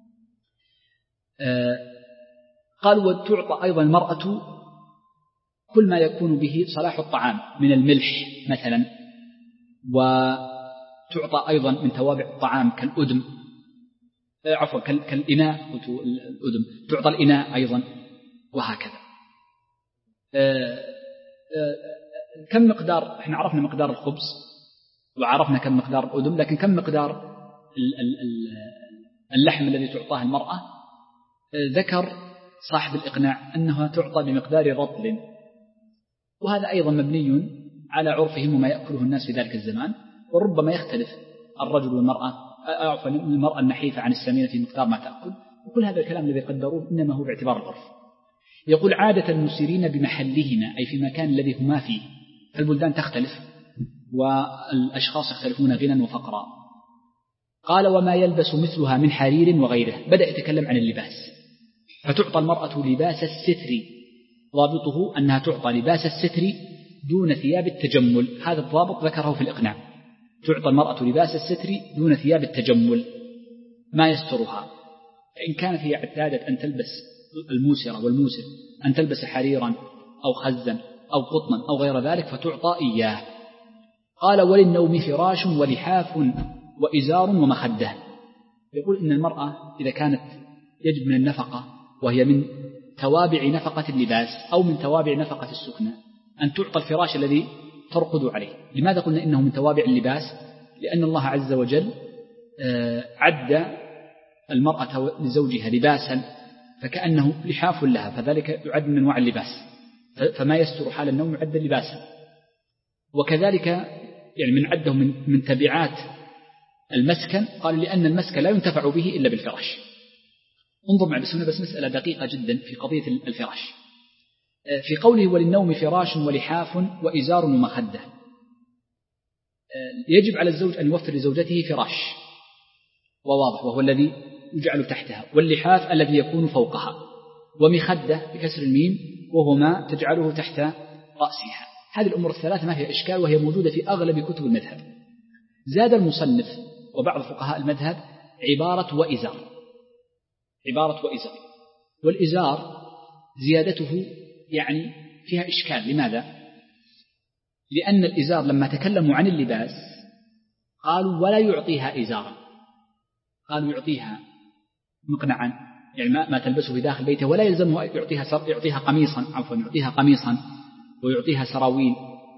آه قال وتعطى أيضا المرأة كل ما يكون به صلاح الطعام من الملح مثلا، وتعطى أيضا من توابع الطعام كالأدم، عفوا كالإناء، الأدم تعطى الإناء أيضا، وهكذا. آه آه كم مقدار، احنا عرفنا مقدار الخبز وعرفنا كم مقدار الأدم، لكن كم مقدار اللحم الذي تعطاه المرأة؟ آه ذكر صاحب الإقناع أنها تعطى بمقدار رطل، وهذا أيضا مبني على عرفهم وما يأكله الناس في ذلك الزمان، وربما يختلف الرجل والمرأة، أعرف المرأة النحيفة عن السمينة في مقدار ما تأكل، وكل هذا الكلام الذي قدروه إنما هو باعتبار العرف. يقول عادة المسيرين بمحلهما، أي في المكان الذي هما فيه، البلدان تختلف والأشخاص يختلفون غنى وفقرا. قال وما يلبس مثلها من حرير وغيره، بدأ يتكلم عن اللباس، فتعطى المرأة لباس الستر، ضابطه أنها تعطى لباس الستر دون ثياب التجمل، هذا الضابط ذكره في الإقناع، تعطى المرأة لباس الستر دون ثياب التجمل ما يسترها، فإن كانت هي اعتادت أن تلبس الموسرة والموسر أن تلبس حريرا أو خزا أو قطنا أو غير ذلك فتعطى إياه. قال وللنوم فراش ولحاف وإزار ومخدة، يقول إن المرأة إذا كانت يجب من النفقة، وهي من توابع نفقة اللباس أو من توابع نفقة السكنة، أن تعطى الفراش الذي ترقد عليه. لماذا قلنا إنه من توابع اللباس؟ لأن الله عز وجل عد المرأة لزوجها لباسا فكأنه لحاف لها، فذلك يعد من أنواع اللباس، فما يستر حال النوم يعد لباسا. وكذلك يعني من عده من, من تبعات المسكن، قال لأن المسكن لا ينتفع به إلا بالفراش. انظر مع بسهولة بس مسألة دقيقة جدا في قضية الفراش. في قوله وللنوم فراش ولحاف وإزار ومخدة، يجب على الزوج أن يوفر لزوجته فراش وواضح وهو الذي يجعل تحتها، واللحاف الذي يكون فوقها، ومخدة بكسر الميم وهو ما تجعله تحت رأسها. هذه الأمور الثلاثة ما فيها إشكال، وهي موجودة في أغلب كتب المذهب. زاد المصنف وبعض فقهاء المذهب عبارة وإزار، عبارة وإزار، والإزار زيادته يعني فيها إشكال. لماذا؟ لأن الإزار لما تكلموا عن اللباس قالوا ولا يعطيها إزارا، قالوا يعطيها مقنعا يعني ما, ما تلبسه في داخل بيته، ولا يلزمه يعطيها يعطيها قميصا عفوا يعطيها قميصا ويعطيها سراويل،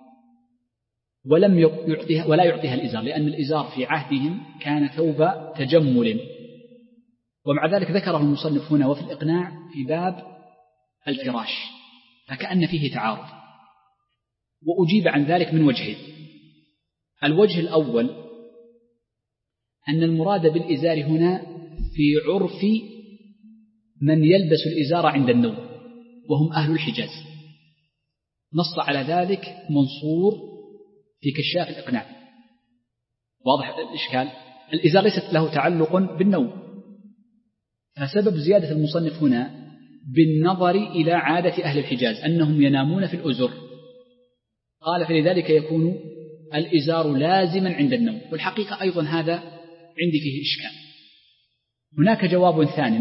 ولم يعطيها ولا يعطيها الإزار، لأن الإزار في عهدهم كان ثوب تجمل. ومع ذلك ذكره المصنف هنا وفي الإقناع في باب الفراش، فكأن فيه تعارض. وأجيب عن ذلك من وجهين. الوجه الأول أن المراد بالإزار هنا في عرف من يلبس الإزار عند النوم، وهم أهل الحجاز. نص على ذلك منصور في كشاف الإقناع. واضح الإشكال؟ الإزار ليست له تعلق بالنوم، فسبب زيادة المصنف هنا بالنظر إلى عادة أهل الحجاز أنهم ينامون في الأزر، قال فلذلك يكون الإزار لازما عند النوم. والحقيقة أيضا هذا عندي فيه إشكال. هناك جواب ثاني،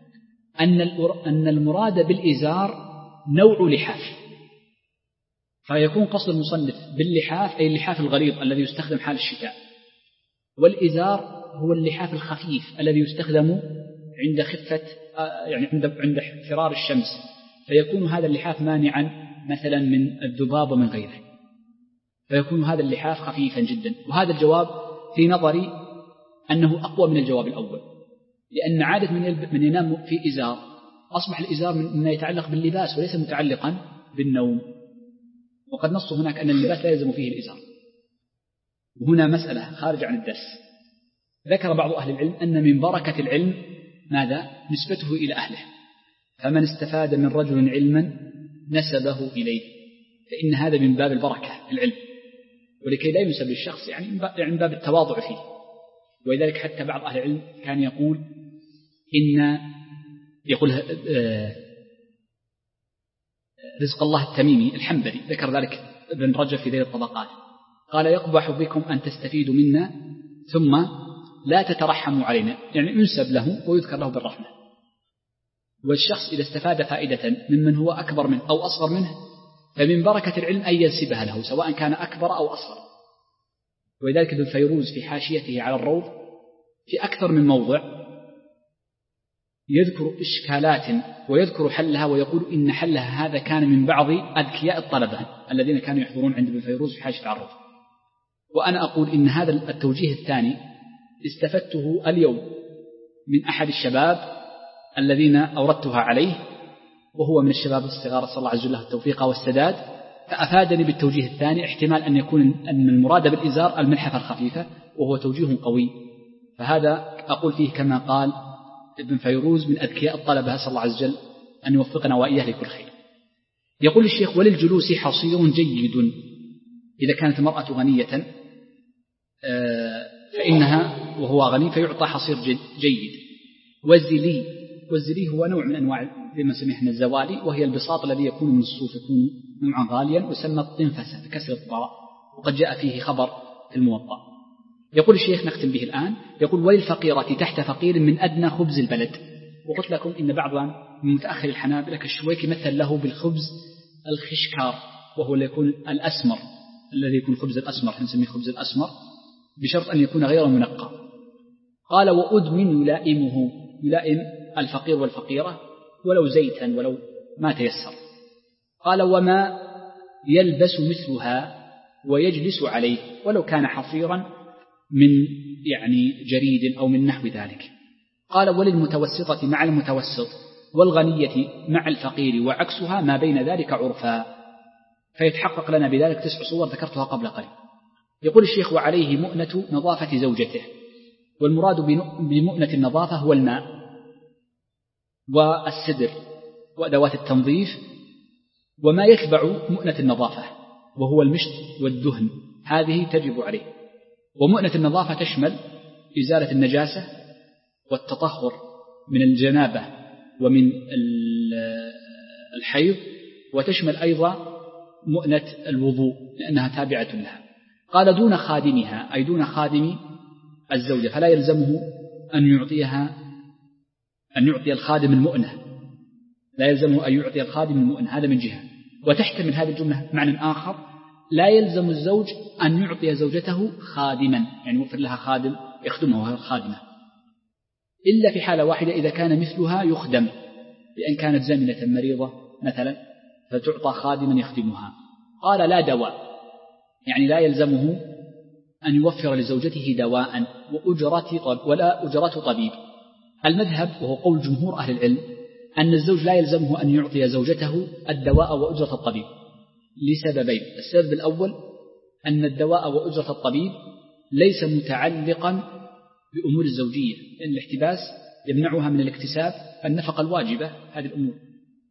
أن المراد بالإزار نوع لحاف، فيكون قصد المصنف باللحاف أي اللحاف الغليظ الذي يستخدم حال الشتاء، والإزار هو اللحاف الخفيف الذي يستخدم عند خفة يعني عند عند فرار الشمس، فيكون هذا اللحاف مانعا مثلا من الذباب ومن غيره، فيكون هذا اللحاف خفيفا جدا. وهذا الجواب في نظري أنه أقوى من الجواب الأول، لأن عادة من من ينام في إزار أصبح الإزار مما يتعلق باللباس وليس متعلقا بالنوم، وقد نص هناك أن اللباس لا يلزم فيه الإزار. وهنا مسألة خارج عن الدرس. ذكر بعض أهل العلم أن من بركة العلم ماذا؟ نسبته إلى أهله، فمن استفاد من رجل علما نسبه إليه، فإن هذا من باب البركة العلم، ولكي لا ينسب للشخص يعني من باب التواضع فيه. ولذلك حتى بعض أهل العلم كان يقول إن يقول رزق الله التميمي الحنبلي ذكر ذلك ابن رجب في ذيل الطبقات، قال يقبح بكم أن تستفيدوا منا ثم لا تترحموا علينا، يعني ينسب له ويذكر له بالرحمة. والشخص إذا استفاد فائدة ممن هو أكبر منه أو أصغر منه فمن بركة العلم أن ينسبها له سواء كان أكبر أو أصغر. ولذلك ابن فيروز في حاشيته على الروض في أكثر من موضع يذكر إشكالات ويذكر حلها، ويقول إن حلها هذا كان من بعض أذكياء الطلبة الذين كانوا يحضرون عند ابن فيروز في حاشية الروض. وأنا أقول إن هذا التوجيه الثاني استفدته اليوم من أحد الشباب الذين أوردتها عليه، وهو من الشباب الصغار صلى الله عز وجل التوفيق والسداد، فأفادني بالتوجيه الثاني احتمال أن يكون أن المراد بالإزار الملحفة الخفيفة، وهو توجيه قوي. فهذا أقول فيه كما قال ابن فيروز من أذكياء الطلبة، أسأل الله عز وجل أن يوفقنا وإياه لكل خير. يقول الشيخ وللجلوس حصير جيد، إذا كانت المرأة غنية فإنها وهو غني فيعطى حصير جيد. والزلي، والزلي هو نوع من أنواع لما سميحنا الزوالي، وهي البساط الذي يكون من الصوف يكون نوعا غاليا وسمى الطنفسة بكسر الطاء، وقد جاء فيه خبر في الموطأ. يقول الشيخ نختم به الآن، يقول وللفقيرة تحت فقير من أدنى خبز البلد. وقلت لكم إن بعض من متأخر الحنابلة كالشويكي مثل له بالخبز الخشكار، وهو اللي يكون الأسمر الذي يكون خبز الأسمر، نسميه خبز الأسمر بشرط أن يكون غير منقى. قال وأدمن يلائمه، يلائم الفقير والفقيرة ولو زيتا ولو ما تيسر. قال وما يلبس مثلها ويجلس عليه ولو كان حصيرا من يعني جريد أو من نحو ذلك. قال وللمتوسطة مع المتوسط والغنية مع الفقير وعكسها ما بين ذلك عرفا، فيتحقق لنا بذلك تسع صور ذكرتها قبل قليل. يقول الشيخ وعليه مؤنة نظافة زوجته، والمراد بمؤنة النظافة هو الماء والسدر وأدوات التنظيف وما يتبع مؤنة النظافة وهو المشط والدهن، هذه تجب عليه. ومؤنة النظافة تشمل إزالة النجاسة والتطهر من الجنابة ومن الحيض، وتشمل أيضا مؤنة الوضوء لأنها تابعة لها. قال دون خادمها أي دون خادم الزوجة، فلا يلزمه أن يعطيها أن يعطي الخادم المؤنة، لا يلزمه أن يعطي الخادم المؤنة، هذا من جهة. وتحتمل هذه الجملة معنى آخر، لا يلزم الزوج أن يعطي زوجته خادما، يعني يوفر لها خادم يخدمها وهي الخادمة، إلا في حالة واحدة إذا كان مثلها يخدم، لأن كانت زمنة مريضة مثلا فتعطى خادما يخدمها. قال لا دواء، يعني لا يلزمه أن يوفر لزوجته دواء وأجرة ولا أجرة طبيب. المذهب وهو قول جمهور أهل العلم أن الزوج لا يلزمه أن يعطي زوجته الدواء وأجرة الطبيب لسببين. السبب الأول أن الدواء وأجرة الطبيب ليس متعلقا بأمور الزوجية، لأن الاحتباس يمنعها من الاكتساب النفقة الواجبة هذه الأمور،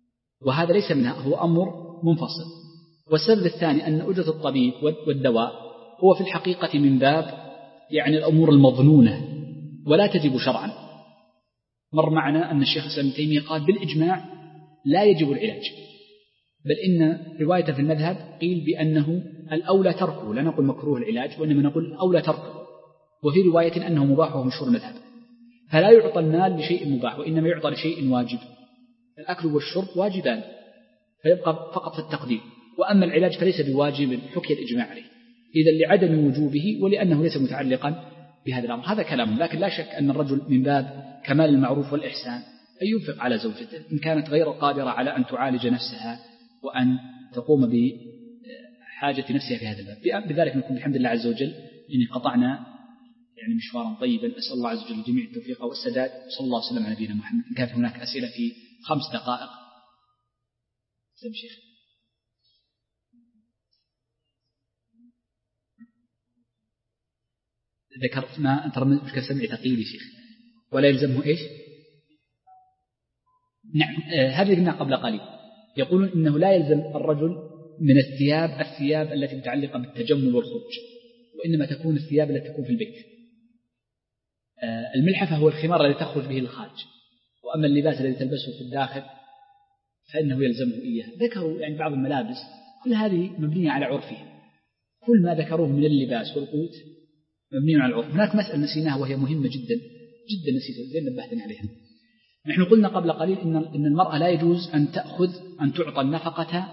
وهذا ليس منها، هو أمر منفصل. والسبب الثاني أن أجرة الطبيب والدواء هو في الحقيقة من باب يعني الأمور المظنونة ولا تجب شرعا. مر معنا أن الشيخ الإسلام ابن تيمية قال بالإجماع لا يجب العلاج، بل إن رواية في المذهب قيل بأنه الأولى تركه، لا نقول مكروه العلاج وإنما نقول الأولى تركه، وفي رواية أنه مباح وهو مشهور المذهب. فلا يعطى المال لشيء مباح وإنما يعطى لشيء واجب. الأكل والشرب واجبان فيبقى فقط في التقدير، وأما العلاج فليس بواجب حكي الإجماع عليه، إذا لعدم وجوبه ولأنه ليس متعلقا بهذا الأمر. هذا كلام، لكن لا شك أن الرجل من باب كمال المعروف والإحسان أن ينفق على زوجته إن كانت غير قادرة على أن تعالج نفسها وأن تقوم بحاجة نفسها في هذا الباب. بذلك نكون بحمد الله عز وجل إن قطعنا يعني مشوارا طيبا. أسأل الله عز وجل الجميع التوفيق والسداد، صلى الله عليه وسلم على نبينا محمد. إن كانت هناك أسئلة في خمس دقائق. سلام شيخ. ذكرت ما أنت رمزك سمع ثقيل شيخ ولا يلزمه إيش؟ نعم آه هذا قلنا قبل قليل. يقولون إنه لا يلزم الرجل من الثياب الثياب التي متعلقة بالتجمل والخروج، وإنما تكون الثياب التي تكون في البيت. آه الملحفة هو الخمار الذي تخرج به للخارج، وأما اللباس الذي تلبسه في الداخل فإنه يلزمه إياه. ذكروا يعني بعض الملابس كل هذه مبنية على عرفها، كل ما ذكروه من اللباس والقوت مبني على العرف. هناك مسألة نسيناها وهي مهمة جدا جدا نسيتها زين نبهتني عليها. نحن قلنا قبل قليل إن إن المرأة لا يجوز أن تأخذ أن تعطى النفقة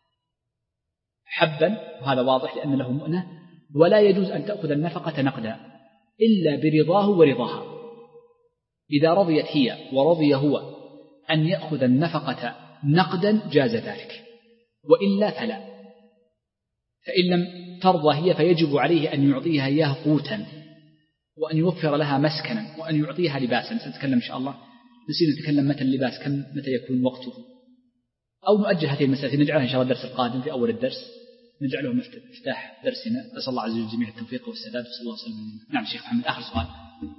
حبا، وهذا واضح لأن له مؤنة، ولا يجوز أن تأخذ النفقة نقدا إلا برضاه ورضاها. إذا رضيت هي ورضي هو أن يأخذ النفقة نقدا جاز ذلك، وإلا فلا. فإن لم ترضى هي فيجب عليه أن يعطيها إياه قوتا، وأن يوفر لها مسكنا، وأن يعطيها لباسا. سنتكلم إن شاء الله، نسينا نتكلم متى اللباس كم متى يكون وقته، أو نؤجل هذه المسألة نجعلها إن شاء الله الدرس القادم في أول الدرس نجعله مفتاح درسنا. أسأل الله عز وجل الجميع التوفيق والسداد وصلى الله عليه وسلم. نعم شيخ محمد آخر سؤال.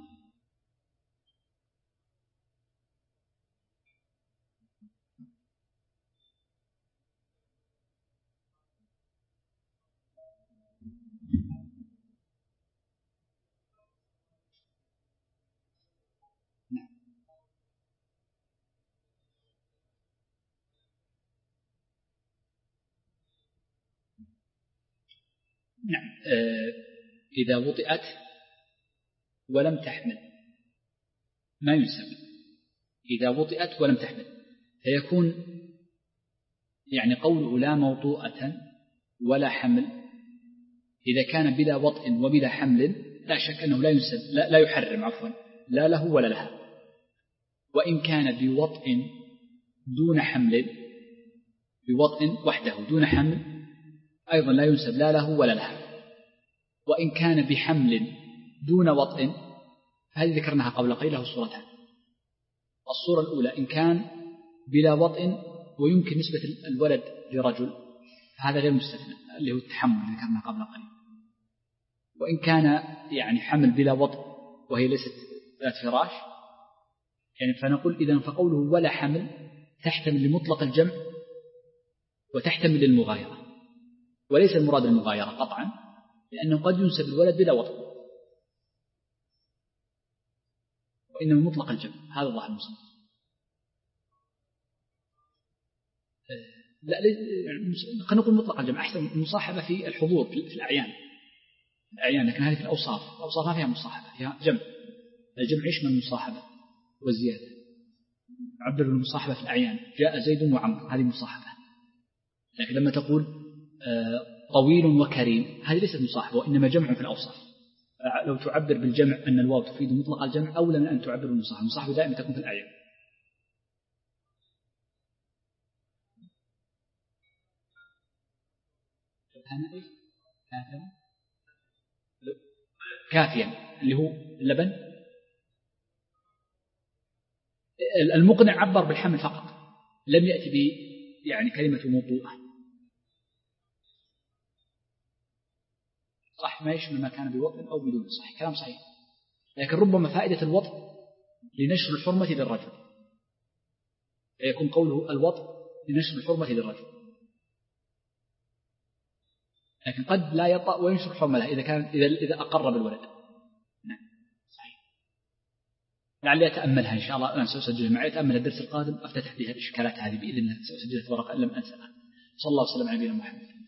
نعم آه إذا وطئت ولم تحمل ما ينسب. إذا وطئت ولم تحمل فيكون يعني قوله لا موطوءة ولا حمل، إذا كان بلا وطئ وبلا حمل لا شك أنه لا ينسب لا, لا يحرم عفوا لا له ولا لها. وإن كان بوطئ دون حمل بوطئ وحده دون حمل أيضا لا ينسب لا له ولا لها. وإن كان بحمل دون وطئ هذه ذكرناها قبل قليل له صورتان. الصورة الأولى إن كان بلا وطئ ويمكن نسبة الولد لرجل هذا غير مستثنى اللي هو التحمل ذكرنا قبل قليل. وإن كان يعني حمل بلا وطئ وهي ليست ذات فراش يعني فنقول إذا فقوله ولا حمل تحتمل لمطلق الجمع وتحتمل للمغايرة، وليس المراد المغايرة قطعا لأنه قد ينسب الولد بلا وطئ وإنما مطلق الجمع. هذا ظاهر المصنف. لا خلينا نقول مطلق الجمع أحسن. المصاحبة في الحضور في الأعيان الأعيان لكن هذه في الأوصاف. الأوصاف ما فيها مصاحبة فيها جمع. الجمع يشمل المصاحبة والزيادة. عبر المصاحبة في الأعيان جاء زيد وعمر هذه مصاحبة. لكن لما تقول طويل وكريم هذه ليست مصاحبة وإنما جمع في الأوصاف. لو تعبر بالجمع أن الواو تفيد مطلق الجمع أولى من أن تعبر بالمصاحبة. المصاحبة دائما تكون في الأعيان. كافيا اللي هو اللبن. المقنع عبر بالحمل فقط لم يأتي ب يعني كلمة موطوءة. صح ما يشمل ما كان بوطء أو بدون. صحيح كلام صحيح. لكن ربما فائدة الوطء لنشر الحرمة للرجل فيكون قوله الوطء لنشر الحرمة للرجل. لكن قد لا يطأ وينشر حملها إذا كان إذا إذا أقر بالولد. نعم صحيح. لعلي أتأملها إن شاء الله. أنا سأسجل معي أتأمل الدرس القادم أفتتح بها الإشكالات هذه بإذن الله. سأسجلها في ورقة إن لم أنسى. صلى الله وسلم على نبينا محمد.